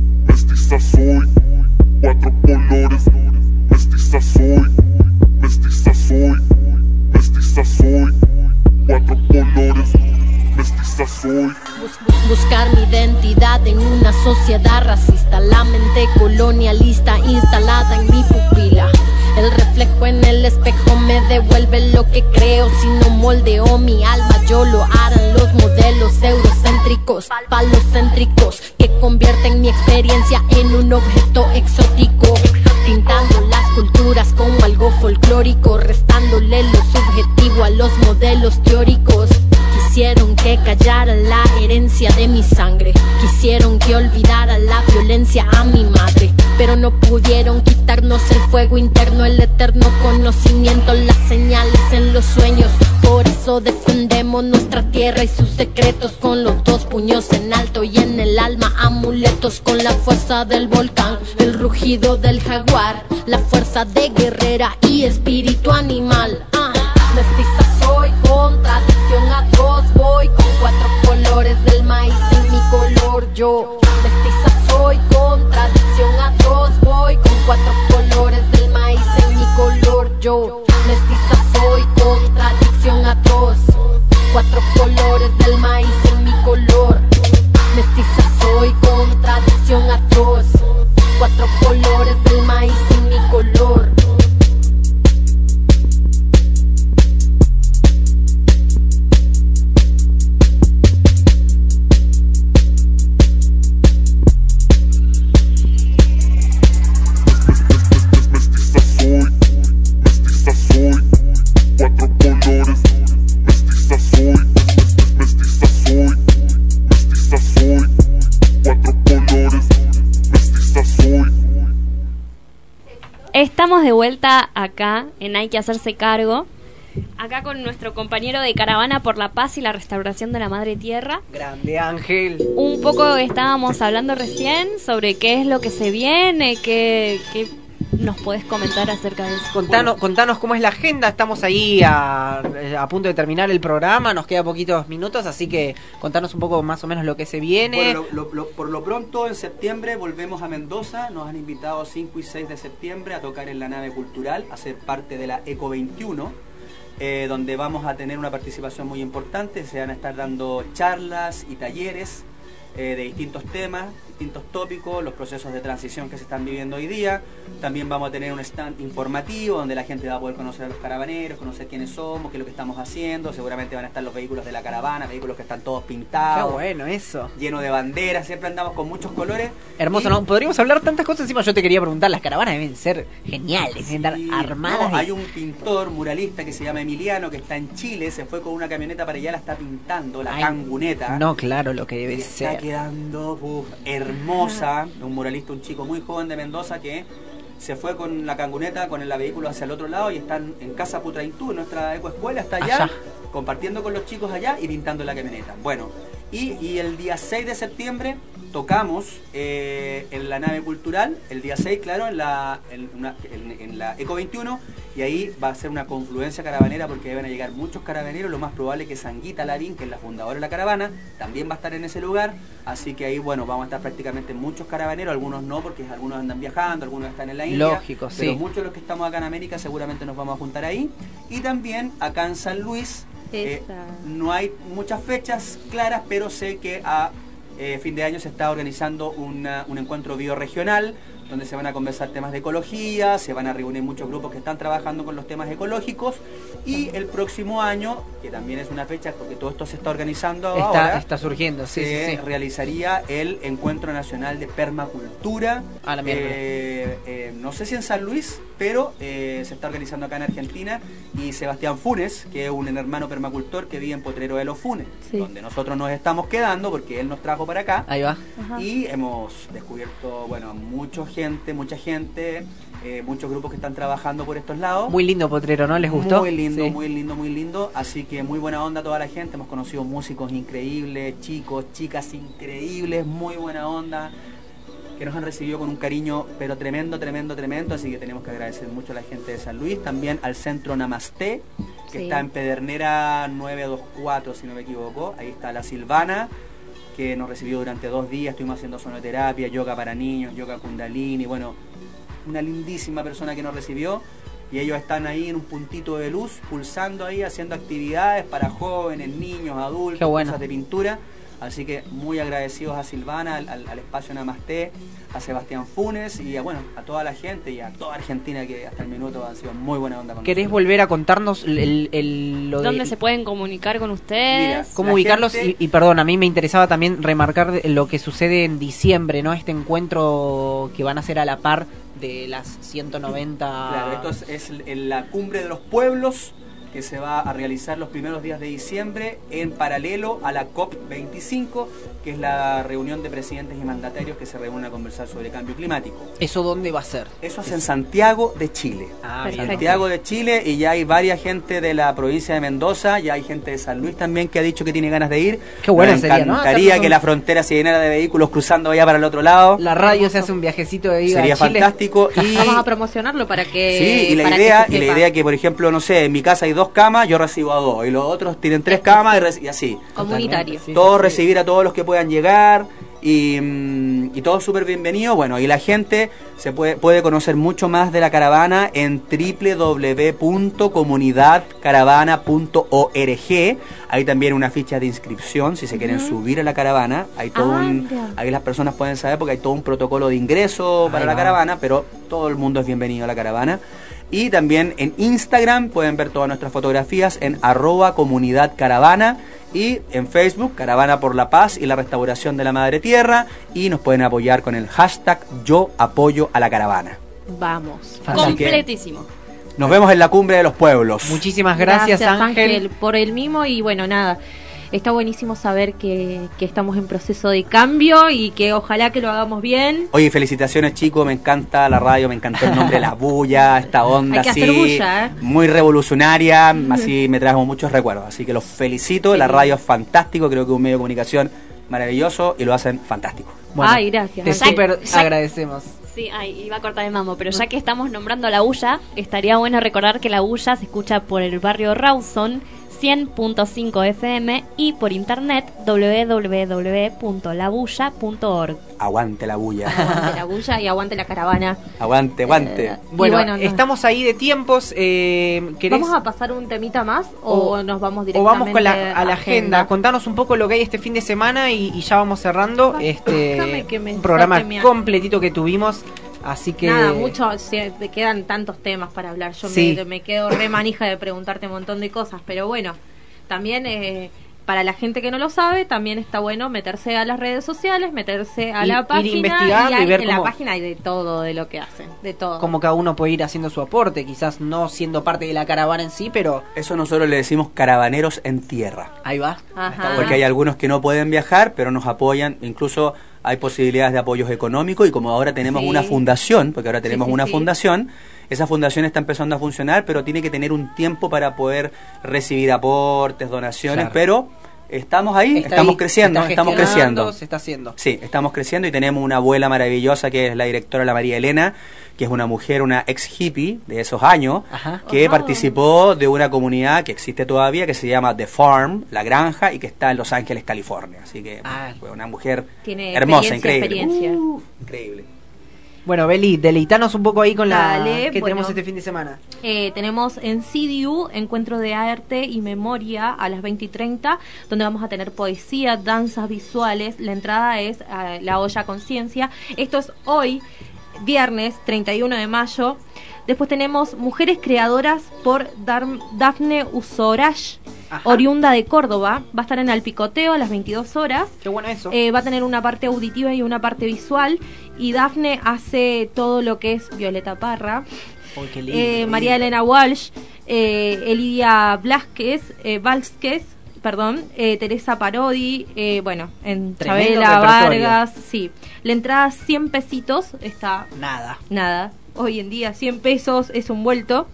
4 colores. Mestiza soy, 4 colores. Mestiza soy. Buscar mi identidad en una sociedad racista, la mente colonialista instalada en mi pupila. El reflejo en el espejo me devuelve lo que creo. Si no moldeo mi alma, yo lo harán los modelos eurocéntricos, falocéntricos, que convierten mi experiencia en un objeto exótico, pintando las culturas como algo folclórico, restándole lo subjetivo a los modelos teóricos. Quisieron que callara la herencia de mi sangre, quisieron que olvidara la violencia a mi madre, pero no pudieron quitarnos el fuego interno, el eterno conocimiento, las señales en los sueños. Por eso defendemos nuestra tierra y sus secretos con los 2 puños en alto y en el alma amuletos con la fuerza del volcán, el rugido del jaguar, la fuerza de guerrera y espíritu animal. Mestiza soy, contradicción atroz, voy con 4 colores del maíz en mi color yo. Mestiza soy, contradicción atroz, voy con 4 colores del maíz en mi color yo. Mestiza soy, contradicción atroz, 4 colores del maíz en mi color. Mestiza soy, contradicción atroz, 4 colores del maíz en mi color. Estamos de vuelta acá en Hay que hacerse cargo, acá con nuestro compañero de Caravana por la Paz y la Restauración de la Madre Tierra. Grande Ángel. Un poco estábamos hablando recién sobre qué es lo que se viene, qué nos podés comentar acerca de eso. Contanos cómo es la agenda. Estamos ahí a punto de terminar el programa, nos queda poquitos minutos, así que contanos un poco más o menos lo que se viene. Bueno, por lo pronto en septiembre volvemos a Mendoza. Nos han invitado 5 y 6 de septiembre a tocar en la nave cultural, a ser parte de la Eco 21. donde vamos a tener una participación muy importante. Se van a estar dando charlas y talleres de distintos temas, distintos tópicos, los procesos de transición que se están viviendo hoy día. También vamos a tener un stand informativo donde la gente va a poder conocer a los caravaneros, conocer quiénes somos, qué es lo que estamos haciendo. Seguramente van a estar los vehículos de la caravana, vehículos que están todos pintados. Qué bueno eso. Llenos de banderas, siempre andamos con muchos colores. Hermoso, Y- ¿no? Podríamos hablar tantas cosas. Encima yo te quería preguntar, las caravanas deben ser geniales, deben estar Sí, armadas. no, de- hay un pintor muralista que se llama Emiliano, que está en Chile, se fue con una camioneta para allá, la está pintando, la Ay, canguneta. No, claro, lo que Y debe está ser. quedando hermosa. Un muralista, un chico muy joven de Mendoza que se fue con la canguneta, con el vehículo hacia el otro lado y están en Casa Putraintú, nuestra ecoescuela, está allá, Allá. compartiendo con los chicos allá y pintando la camioneta. Bueno, y el día 6 de septiembre tocamos en la nave cultural, el día 6, claro, en la Eco 21, y ahí va a ser una confluencia caravanera porque van a llegar muchos carabineros. Lo más probable es que Sanguita Lavín, que es la fundadora de la caravana, también va a estar en ese lugar, así que ahí, bueno, vamos a estar prácticamente muchos carabineros, algunos no, porque algunos andan viajando, algunos están en la India. Lógico, pero sí. muchos de los que estamos acá en América seguramente nos vamos a juntar ahí. Y también acá en San Luis, Esa. no hay muchas fechas claras, pero sé que a fin de año se está organizando un encuentro bioregional donde se van a conversar temas de ecología, se van a reunir muchos grupos que están trabajando con los temas ecológicos, y el próximo año, que también es una fecha porque todo esto se está organizando ahora, Está surgiendo, sí, se sí, sí. realizaría el Encuentro Nacional de Permacultura. A la miércoles. No sé si en San Luis, pero se está organizando acá en Argentina, y Sebastián Funes, que es un hermano permacultor que vive en Potrero de los Funes, Sí. donde nosotros nos estamos quedando porque él nos trajo para acá. Ahí va. Ajá. Y hemos descubierto, bueno, mucha gente, muchos grupos que están trabajando por estos lados. Muy lindo Potrero, ¿no? ¿Les gustó? Muy lindo, Sí. muy lindo, muy lindo. Así que muy buena onda toda la gente. Hemos conocido músicos increíbles, chicos, chicas increíbles, muy buena onda, que nos han recibido con un cariño, pero tremendo, tremendo, tremendo. Así que tenemos que agradecer mucho a la gente de San Luis. También al Centro Namasté, que Sí. está en Pedernera 924, si no me equivoco. Ahí está la Silvana, que nos recibió durante 2 días. Estuvimos haciendo sonoterapia, yoga para niños, yoga kundalini. Bueno, una lindísima persona que nos recibió. Y ellos están ahí en un puntito de luz, pulsando ahí, haciendo actividades para jóvenes, niños, adultos, Qué bueno. cosas de pintura. Así que muy agradecidos a Silvana, al espacio Namasté, a Sebastián Funes y a toda la gente y a toda Argentina, que hasta el minuto han sido muy buena onda con ¿Querés nosotros. volver a contarnos lo de ¿Dónde se pueden comunicar con ustedes? Mira, cómo la ubicarlos? gente- Y perdón, a mí me interesaba también remarcar lo que sucede en diciembre, ¿no? Este encuentro que van a hacer a la par de las 190... Claro, esto es en la Cumbre de los Pueblos, que se va a realizar los primeros días de diciembre en paralelo a la COP25, que es la reunión de presidentes y mandatarios que se reúnen a conversar sobre cambio climático. ¿Eso dónde va a ser? Eso es en Santiago de Chile. Ah, Perfecto. Santiago de Chile, y ya hay varias gente de la provincia de Mendoza, ya hay gente de San Luis también que ha dicho que tiene ganas de ir. Qué bueno Nos sería, ¿no? encantaría Hacernos que un- la frontera se llenara de vehículos cruzando allá para el otro lado. La radio se hace un viajecito de ida Sería a Chile. fantástico. Y Vamos a promocionarlo para que. sí, y la para que idea, se sepa. que, por ejemplo, no sé, en mi casa hay 2 camas, yo recibo a 2, y los otros tienen 3 camas y así. Comunitario. Sí, Todos sí. recibir a todos los que puedan llegar, y todos súper bienvenidos. Bueno, y la gente se puede conocer mucho más de la caravana en www.comunidadcaravana.org. Hay también una ficha de inscripción si se quieren subir a la caravana. Hay todo mira. ahí las personas pueden saber porque hay todo un protocolo de ingreso para Ahí la va. caravana, pero todo el mundo es bienvenido a la caravana. Y también en Instagram pueden ver todas nuestras fotografías en @comunidadcaravana, y en Facebook Caravana por la Paz y la Restauración de la Madre Tierra, y nos pueden apoyar con el hashtag Yo Apoyo a la Caravana. Vamos. Así que Completísimo. nos vemos en la Cumbre de los Pueblos. Muchísimas gracias, Ángel. por el mimo. Y bueno, nada, está buenísimo saber que estamos en proceso de cambio y que ojalá que lo hagamos bien. Oye, felicitaciones, chicos, me encanta la radio, me encantó el nombre La Bulla, esta onda Hay que así, hacer bulla, ¿eh? muy revolucionaria, así me trajo muchos recuerdos, así que los felicito. Qué La lindo. radio es fantástico, creo que es un medio de comunicación maravilloso y lo hacen fantástico. Ay, gracias. Te Ya- súper ya- agradecemos. Sí, iba a cortar el mambo, pero ya que estamos nombrando a La Bulla, estaría bueno recordar que La Bulla se escucha por el barrio Rawson, 100.5 FM y por internet www.labulla.org. Aguante la bulla. Aguante la bulla y aguante la caravana. Aguante. Bueno, no. estamos ahí de tiempos. ¿Querés? ¿Vamos a pasar un temita más o nos vamos directamente O vamos con a la agenda? Contanos un poco lo que hay este fin de semana y ya vamos cerrando. Déjame que me Un programa saque mi- completito que tuvimos. Así que... Nada, te quedan tantos temas para hablar. Yo Sí. me quedo re manija de preguntarte un montón de cosas, pero bueno, también para la gente que no lo sabe, también está bueno meterse a las redes sociales, meterse a la Ir página investigando y ver en la cómo- página hay de todo de lo que hacen, de todo. Como cada uno puede ir haciendo su aporte, quizás no siendo parte de la caravana en sí, pero Eso nosotros le decimos caravaneros en tierra. ahí va. Ajá. Porque hay algunos que no pueden viajar, pero nos apoyan. Incluso hay posibilidades de apoyos económicos y como ahora tenemos Sí. una fundación, porque ahora tenemos Sí, una sí. fundación, esa fundación está empezando a funcionar, pero tiene que tener un tiempo para poder recibir aportes, donaciones, Claro. pero estamos ahí, Está estamos ahí, creciendo, se está estamos gestionando, creciendo. se está haciendo. Sí, estamos creciendo y tenemos una abuela maravillosa que es la directora, la María Elena, que es una mujer, una ex hippie de esos años, Ajá. que Ajá. participó de una comunidad que existe todavía, que se llama The Farm, la granja, y que está en Los Ángeles, California. Así que fue una mujer Tiene hermosa, experiencia. increíble. Bueno, Beli, deleitanos un poco ahí con la Dale, que bueno. tenemos este fin de semana. Tenemos en CDU Encuentro de Arte y Memoria a las 20:30, donde vamos a tener poesía, danzas visuales. La entrada es a La Olla Conciencia. Esto es hoy, viernes 31 de mayo. Después tenemos Mujeres Creadoras por Dafne Usorash, Ajá. oriunda de Córdoba. Va a estar en Alpicoteo a las 22 horas. Qué bueno eso. Va a tener una parte auditiva y una parte visual. Y Dafne hace todo lo que es Violeta Parra, Uy, qué lindo. María Elena Walsh, Elidia Vázquez, Teresa Parodi, bueno, en Tremendo Chabela repertorio. Vargas, sí. La entrada 100 pesitos, está Nada. hoy en día 100 pesos es un vuelto.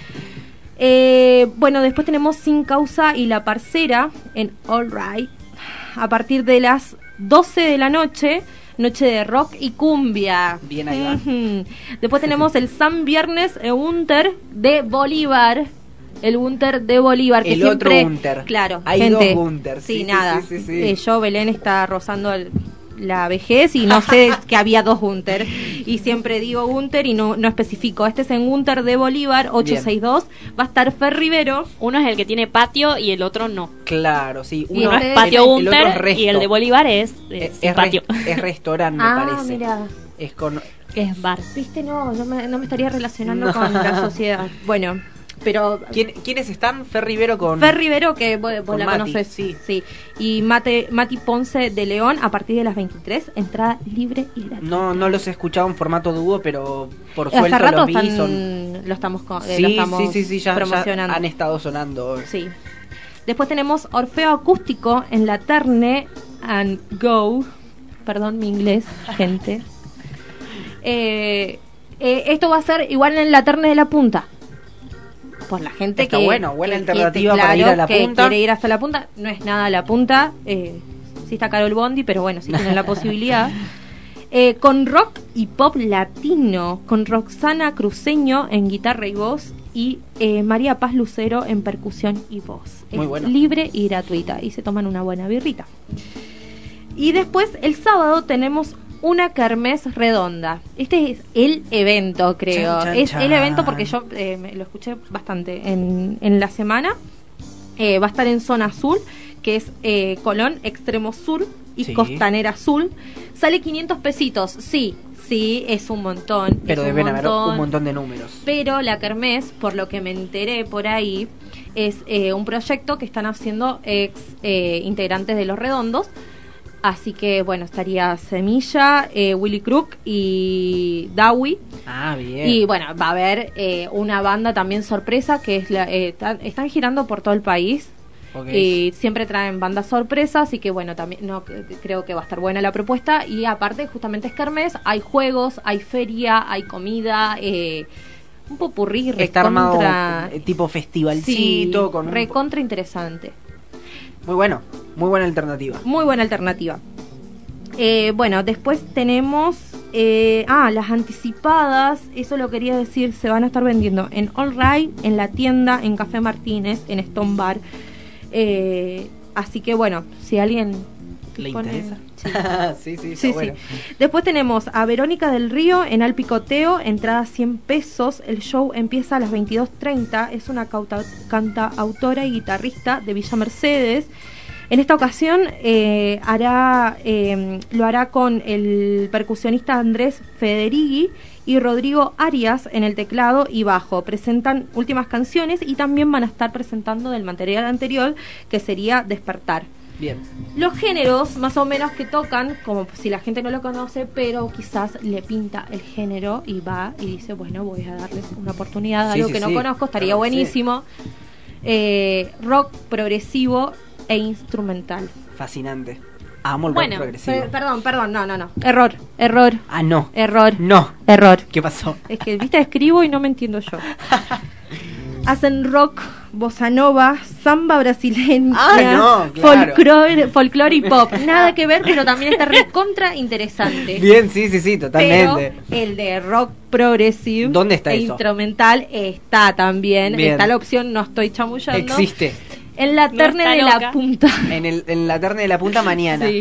Bueno, después tenemos Sin Causa y La Parcera en All Right, a partir de las 12 de la noche. Noche de rock y cumbia. Bien, ahí va. Ujú. Después tenemos el San Viernes Unter de Bolívar. El Unter de Bolívar. Que El otro siempre, Unter. Claro. Hay gente, dos Unter, Sí, sí, nada. sí, sí, sí. Yo, Belén, está rozando la vejez y no sé que había dos Unter. Y siempre digo Unter y no especifico. Este es en Unter de Bolívar, 862. Va a estar Fer Rivero. Uno es el que tiene patio y el otro no. Claro, sí. Y uno es es- patio el otro es Unter resto. y el de Bolívar es sin patio. Es restaurante, me Ah, parece. mira. Es con... Que es bar. Viste, no me estaría relacionando No. con la sociedad. Bueno, pero ¿Quiénes están? Fer Rivero con... Fer Rivero, que vos Con la Mati, conoces, sí. Y Mati Ponce de León a partir de las 23, entrada libre y gratuita. No los he escuchado en formato dúo, pero por Hace suelto rato los vi. lo estamos Sí, ya promocionando. han estado sonando. Sí. Después tenemos Orfeo Acústico en la Terne and Go. Perdón mi inglés, gente. Esto va a ser igual en la Terne de la Punta. Por la gente Está que... bueno, buena que- alternativa que, para ir a la que punta. quiere ir hasta la punta. No es nada la punta. Sí está caro el bondi, pero bueno, si tienen la posibilidad. Con rock y pop latino, con Roxana Cruceño en guitarra y voz y María Paz Lucero en percusión y voz. Muy Es bueno. libre y gratuita y se toman una buena birrita. Y después el sábado tenemos una kermés redonda. Este es el evento, creo. Chan, chan, es chan. el evento porque yo lo escuché bastante en la semana. Va a estar en zona azul, que es Colón, extremo sur y Sí. Costanera Azul. Sale 500 pesitos, sí, es un montón. Pero es un deben haber montón. un montón de números. Pero la kermés, por lo que me enteré por ahí, es un proyecto que están haciendo ex integrantes de Los Redondos. Así que, bueno, estaría Semilla, Willy Crook y Dawi. Ah, bien. Y bueno, va a haber una banda también sorpresa que es están girando por todo el país. Ok. Y siempre traen bandas sorpresas, así que bueno, también creo que va a estar buena la propuesta. Y aparte, justamente es kermés, hay juegos, hay feria, hay comida, un popurrí Está armado recontra... tipo festivalcito. Sí, con un- recontra interesante. Muy bueno, muy buena alternativa. Muy buena alternativa. Bueno, después tenemos las anticipadas, eso lo quería decir, se van a estar vendiendo en All Right, en la tienda, en Café Martínez, en Stone Bar. Así que bueno, si alguien ¿Le pone- interesa? Sí. sí, Sí, bueno. sí. Después tenemos a Verónica del Río en Al Picoteo, entrada 100 pesos. El show empieza a las 22:30. Es una cantautora y guitarrista de Villa Mercedes. En esta ocasión lo hará con el percusionista Andrés Federighi y Rodrigo Arias en el teclado y bajo. Presentan últimas canciones y también van a estar presentando del material anterior, que sería Despertar. Bien. Los géneros más o menos que tocan, como si la gente no lo conoce, pero quizás le pinta el género y va y dice, bueno, voy a darles una oportunidad a Sí, algo sí, que no sí. conozco, estaría Claro que sí. buenísimo. Rock progresivo e instrumental. Fascinante. Amo el Bueno, rock progresivo. Perdón, no. Error. Ah, no. No. ¿Qué pasó? Es que, viste, escribo y no me entiendo yo. Hacen rock, bossa nova, samba brasileña, Ah, no, claro. folclore y pop. Nada que ver, pero también está recontra interesante. Bien, sí, totalmente. Pero el de rock progresivo ¿Dónde está e eso? instrumental está también. Bien. Está la opción, no estoy chamullando. Existe. En la No terne está de loca. la punta. En la terne de la punta mañana. Sí.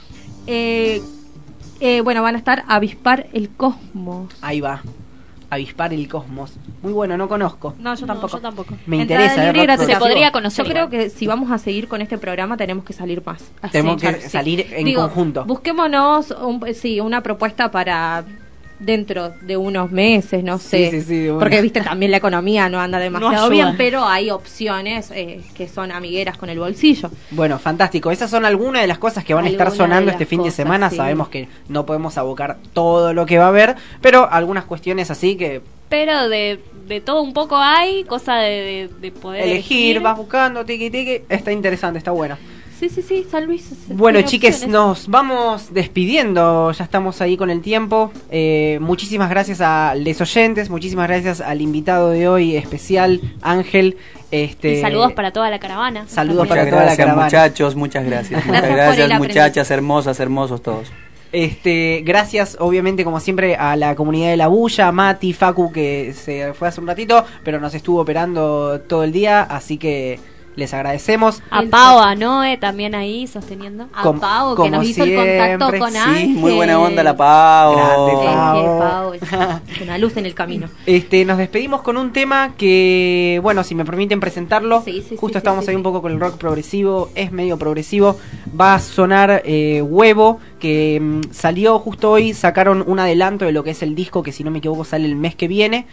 Bueno, van a estar Avispar el Cosmos. Ahí va. Avispar el cosmos. Muy bueno, no conozco. No, yo No, tampoco. yo tampoco. Me Entrada interesa. libre y rock gratuita. Se progresivo. podría conocer Yo creo igual. que si vamos a seguir con este programa tenemos que salir más. Así, Tenemos que claro, sí. salir en conjunto. Busquémonos una propuesta para dentro de unos meses, no sé. Sí, bueno. Porque viste, también la economía no anda demasiado ayuda. bien, pero hay opciones que son amigueras con el bolsillo. Bueno, fantástico. Esas son algunas de las cosas que van a estar Algunas de sonando las este fin de cosas, semana. sí. Sabemos que no podemos abocar todo lo que va a haber, pero algunas cuestiones así que Pero de todo un poco hay, cosa de poder elegir, vas buscando, tiki tiki. Está interesante, está bueno. Sí, San Luis. Bueno, tiene chiques, opciones. nos vamos despidiendo. Ya estamos ahí con el tiempo. Muchísimas gracias a los oyentes, muchísimas gracias al invitado de hoy especial, Ángel. Y saludos para toda la caravana. Saludos Muchas para toda la gracias, caravana. muchachos, muchas gracias. Muchas por el gracias, aprendizaje. muchachas, hermosas, hermosos todos. Gracias, obviamente, como siempre, a la comunidad de La Bulla, a Mati, Facu, que se fue hace un ratito, pero nos estuvo operando todo el día, así que les agradecemos. A Pau, a Noé también ahí sosteniendo. A Com- Pau, que como nos hizo el contacto siempre, con sí, Ángel. Muy buena onda la Pau. Grande, Es Pau. que Pau es una luz en el camino. Nos despedimos con un tema que, bueno, si me permiten presentarlo, Sí, sí, justo sí, estamos sí, ahí sí. un poco con el rock progresivo, es medio progresivo, va a sonar Huevo, que salió justo hoy, sacaron un adelanto de lo que es el disco, que si no me equivoco sale el mes que viene.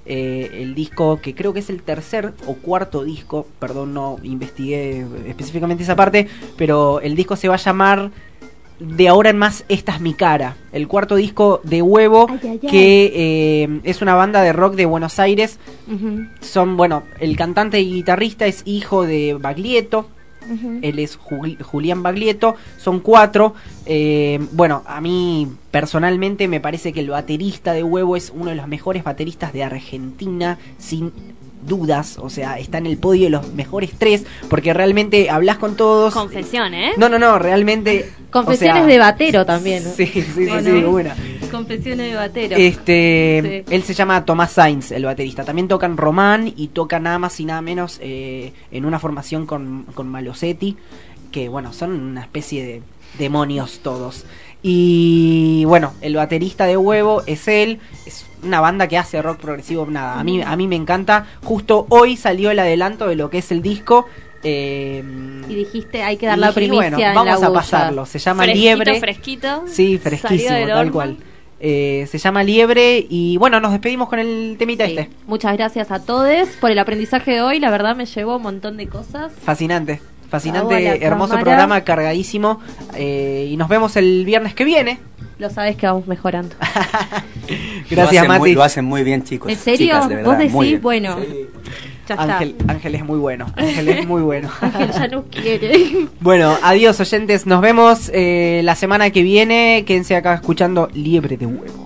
El disco que creo que es el tercer o cuarto disco, perdón, no investigué específicamente esa parte, pero el disco se va a llamar De ahora en más, esta es mi cara. El cuarto disco de Huevo, Ay, ay, ay. que es una banda de rock de Buenos Aires. Ujú, Son, bueno, el cantante y guitarrista es hijo de Baglietto. ujú. Él es Julián Baglietto. Son 4. Bueno, a mí personalmente me parece que el baterista de Huevo es uno de los mejores bateristas de Argentina, sin dudas. O sea, está en el podio de los mejores 3, porque realmente hablas con todos. Confesión, ¿eh? No, realmente. Confesiones o sea, de batero también, ¿no? Sí, ¿O sí, no? buena. Confesiones de batero. Él se llama Tomás Sainz, el baterista. También tocan Román y toca nada más y nada menos en una formación con Malosetti, que bueno, son una especie de demonios todos. Y bueno, el baterista de Huevo es él. Es una banda que hace rock progresivo. Nada, a mí me encanta. Justo hoy salió el adelanto de lo que es el disco. Y dijiste, hay que dar la dije, primicia bueno, en la vamos a bulla. pasarlo. Se llama Fresquito, Liebre. fresquito. Sí, Salido fresquísimo, del tal horno. cual. Se llama Liebre. Y bueno, nos despedimos con el temita Sí. este. Muchas gracias a todos por el aprendizaje de hoy. La verdad me llevó un montón de cosas. Fascinante, Bravo a la hermoso cámara. programa, cargadísimo. Y nos vemos el viernes que viene. Lo sabes que vamos mejorando. Gracias, Mati. Lo hacen muy bien, chicos. ¿En serio? Chicas, de verdad, ¿Vos decís? muy bien. Bueno, ya está. Ángel es muy bueno. Ángel es muy bueno. Ángel ya no quiere. Bueno, adiós oyentes. Nos vemos la semana que viene. Quédense acá escuchando Liebre de Huevo.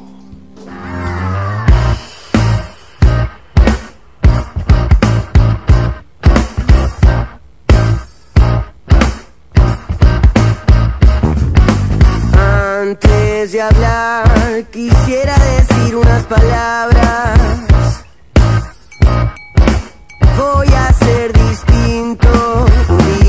Antes de hablar, quisiera decir unas palabras. Voy a ser distinto. Un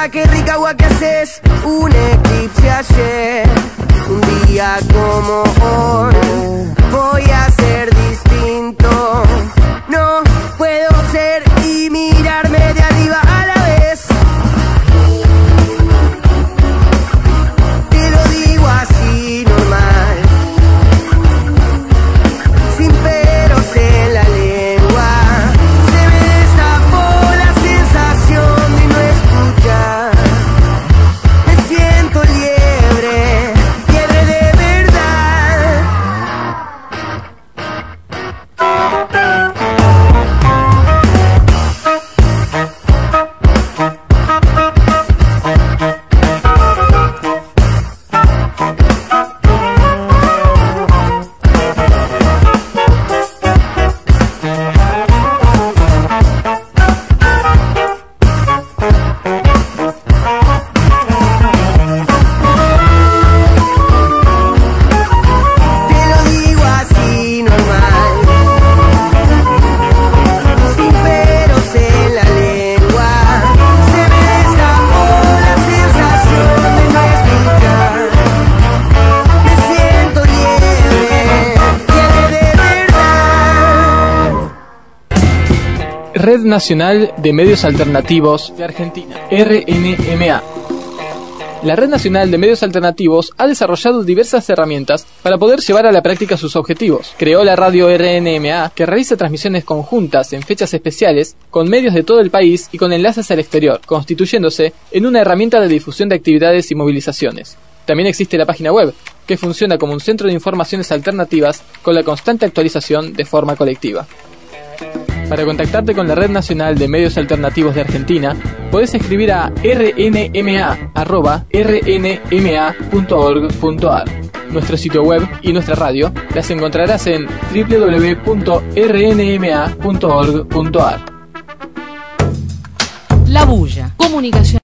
qué rica agua que haces. Un eclipse ayer, un día como hoy. Voy a ser distinto. No puedo ser y mirarme de arriba a la vez. Te lo digo así normal, sin peros en la lengua. Se me destapó la sensación de no escuchar. Me siento liebre, liebre de verdad. Te lo digo así normal, sin peros en la lengua. Se me destapó la sensación de no escuchar. Me siento liebre, liebre de verdad. Red Nacional de Medios Alternativos de Argentina, RNMA. La Red Nacional de Medios Alternativos ha desarrollado diversas herramientas para poder llevar a la práctica sus objetivos. Creó la radio RNMA, que realiza transmisiones conjuntas en fechas especiales con medios de todo el país y con enlaces al exterior, constituyéndose en una herramienta de difusión de actividades y movilizaciones. También existe la página web, que funciona como un centro de informaciones alternativas con la constante actualización de forma colectiva. Para contactarte con la Red Nacional de Medios Alternativos de Argentina, podés escribir a rnma@rnma.org.ar. Nuestro sitio web y nuestra radio las encontrarás en www.rnma.org.ar. La Bulla, comunicación.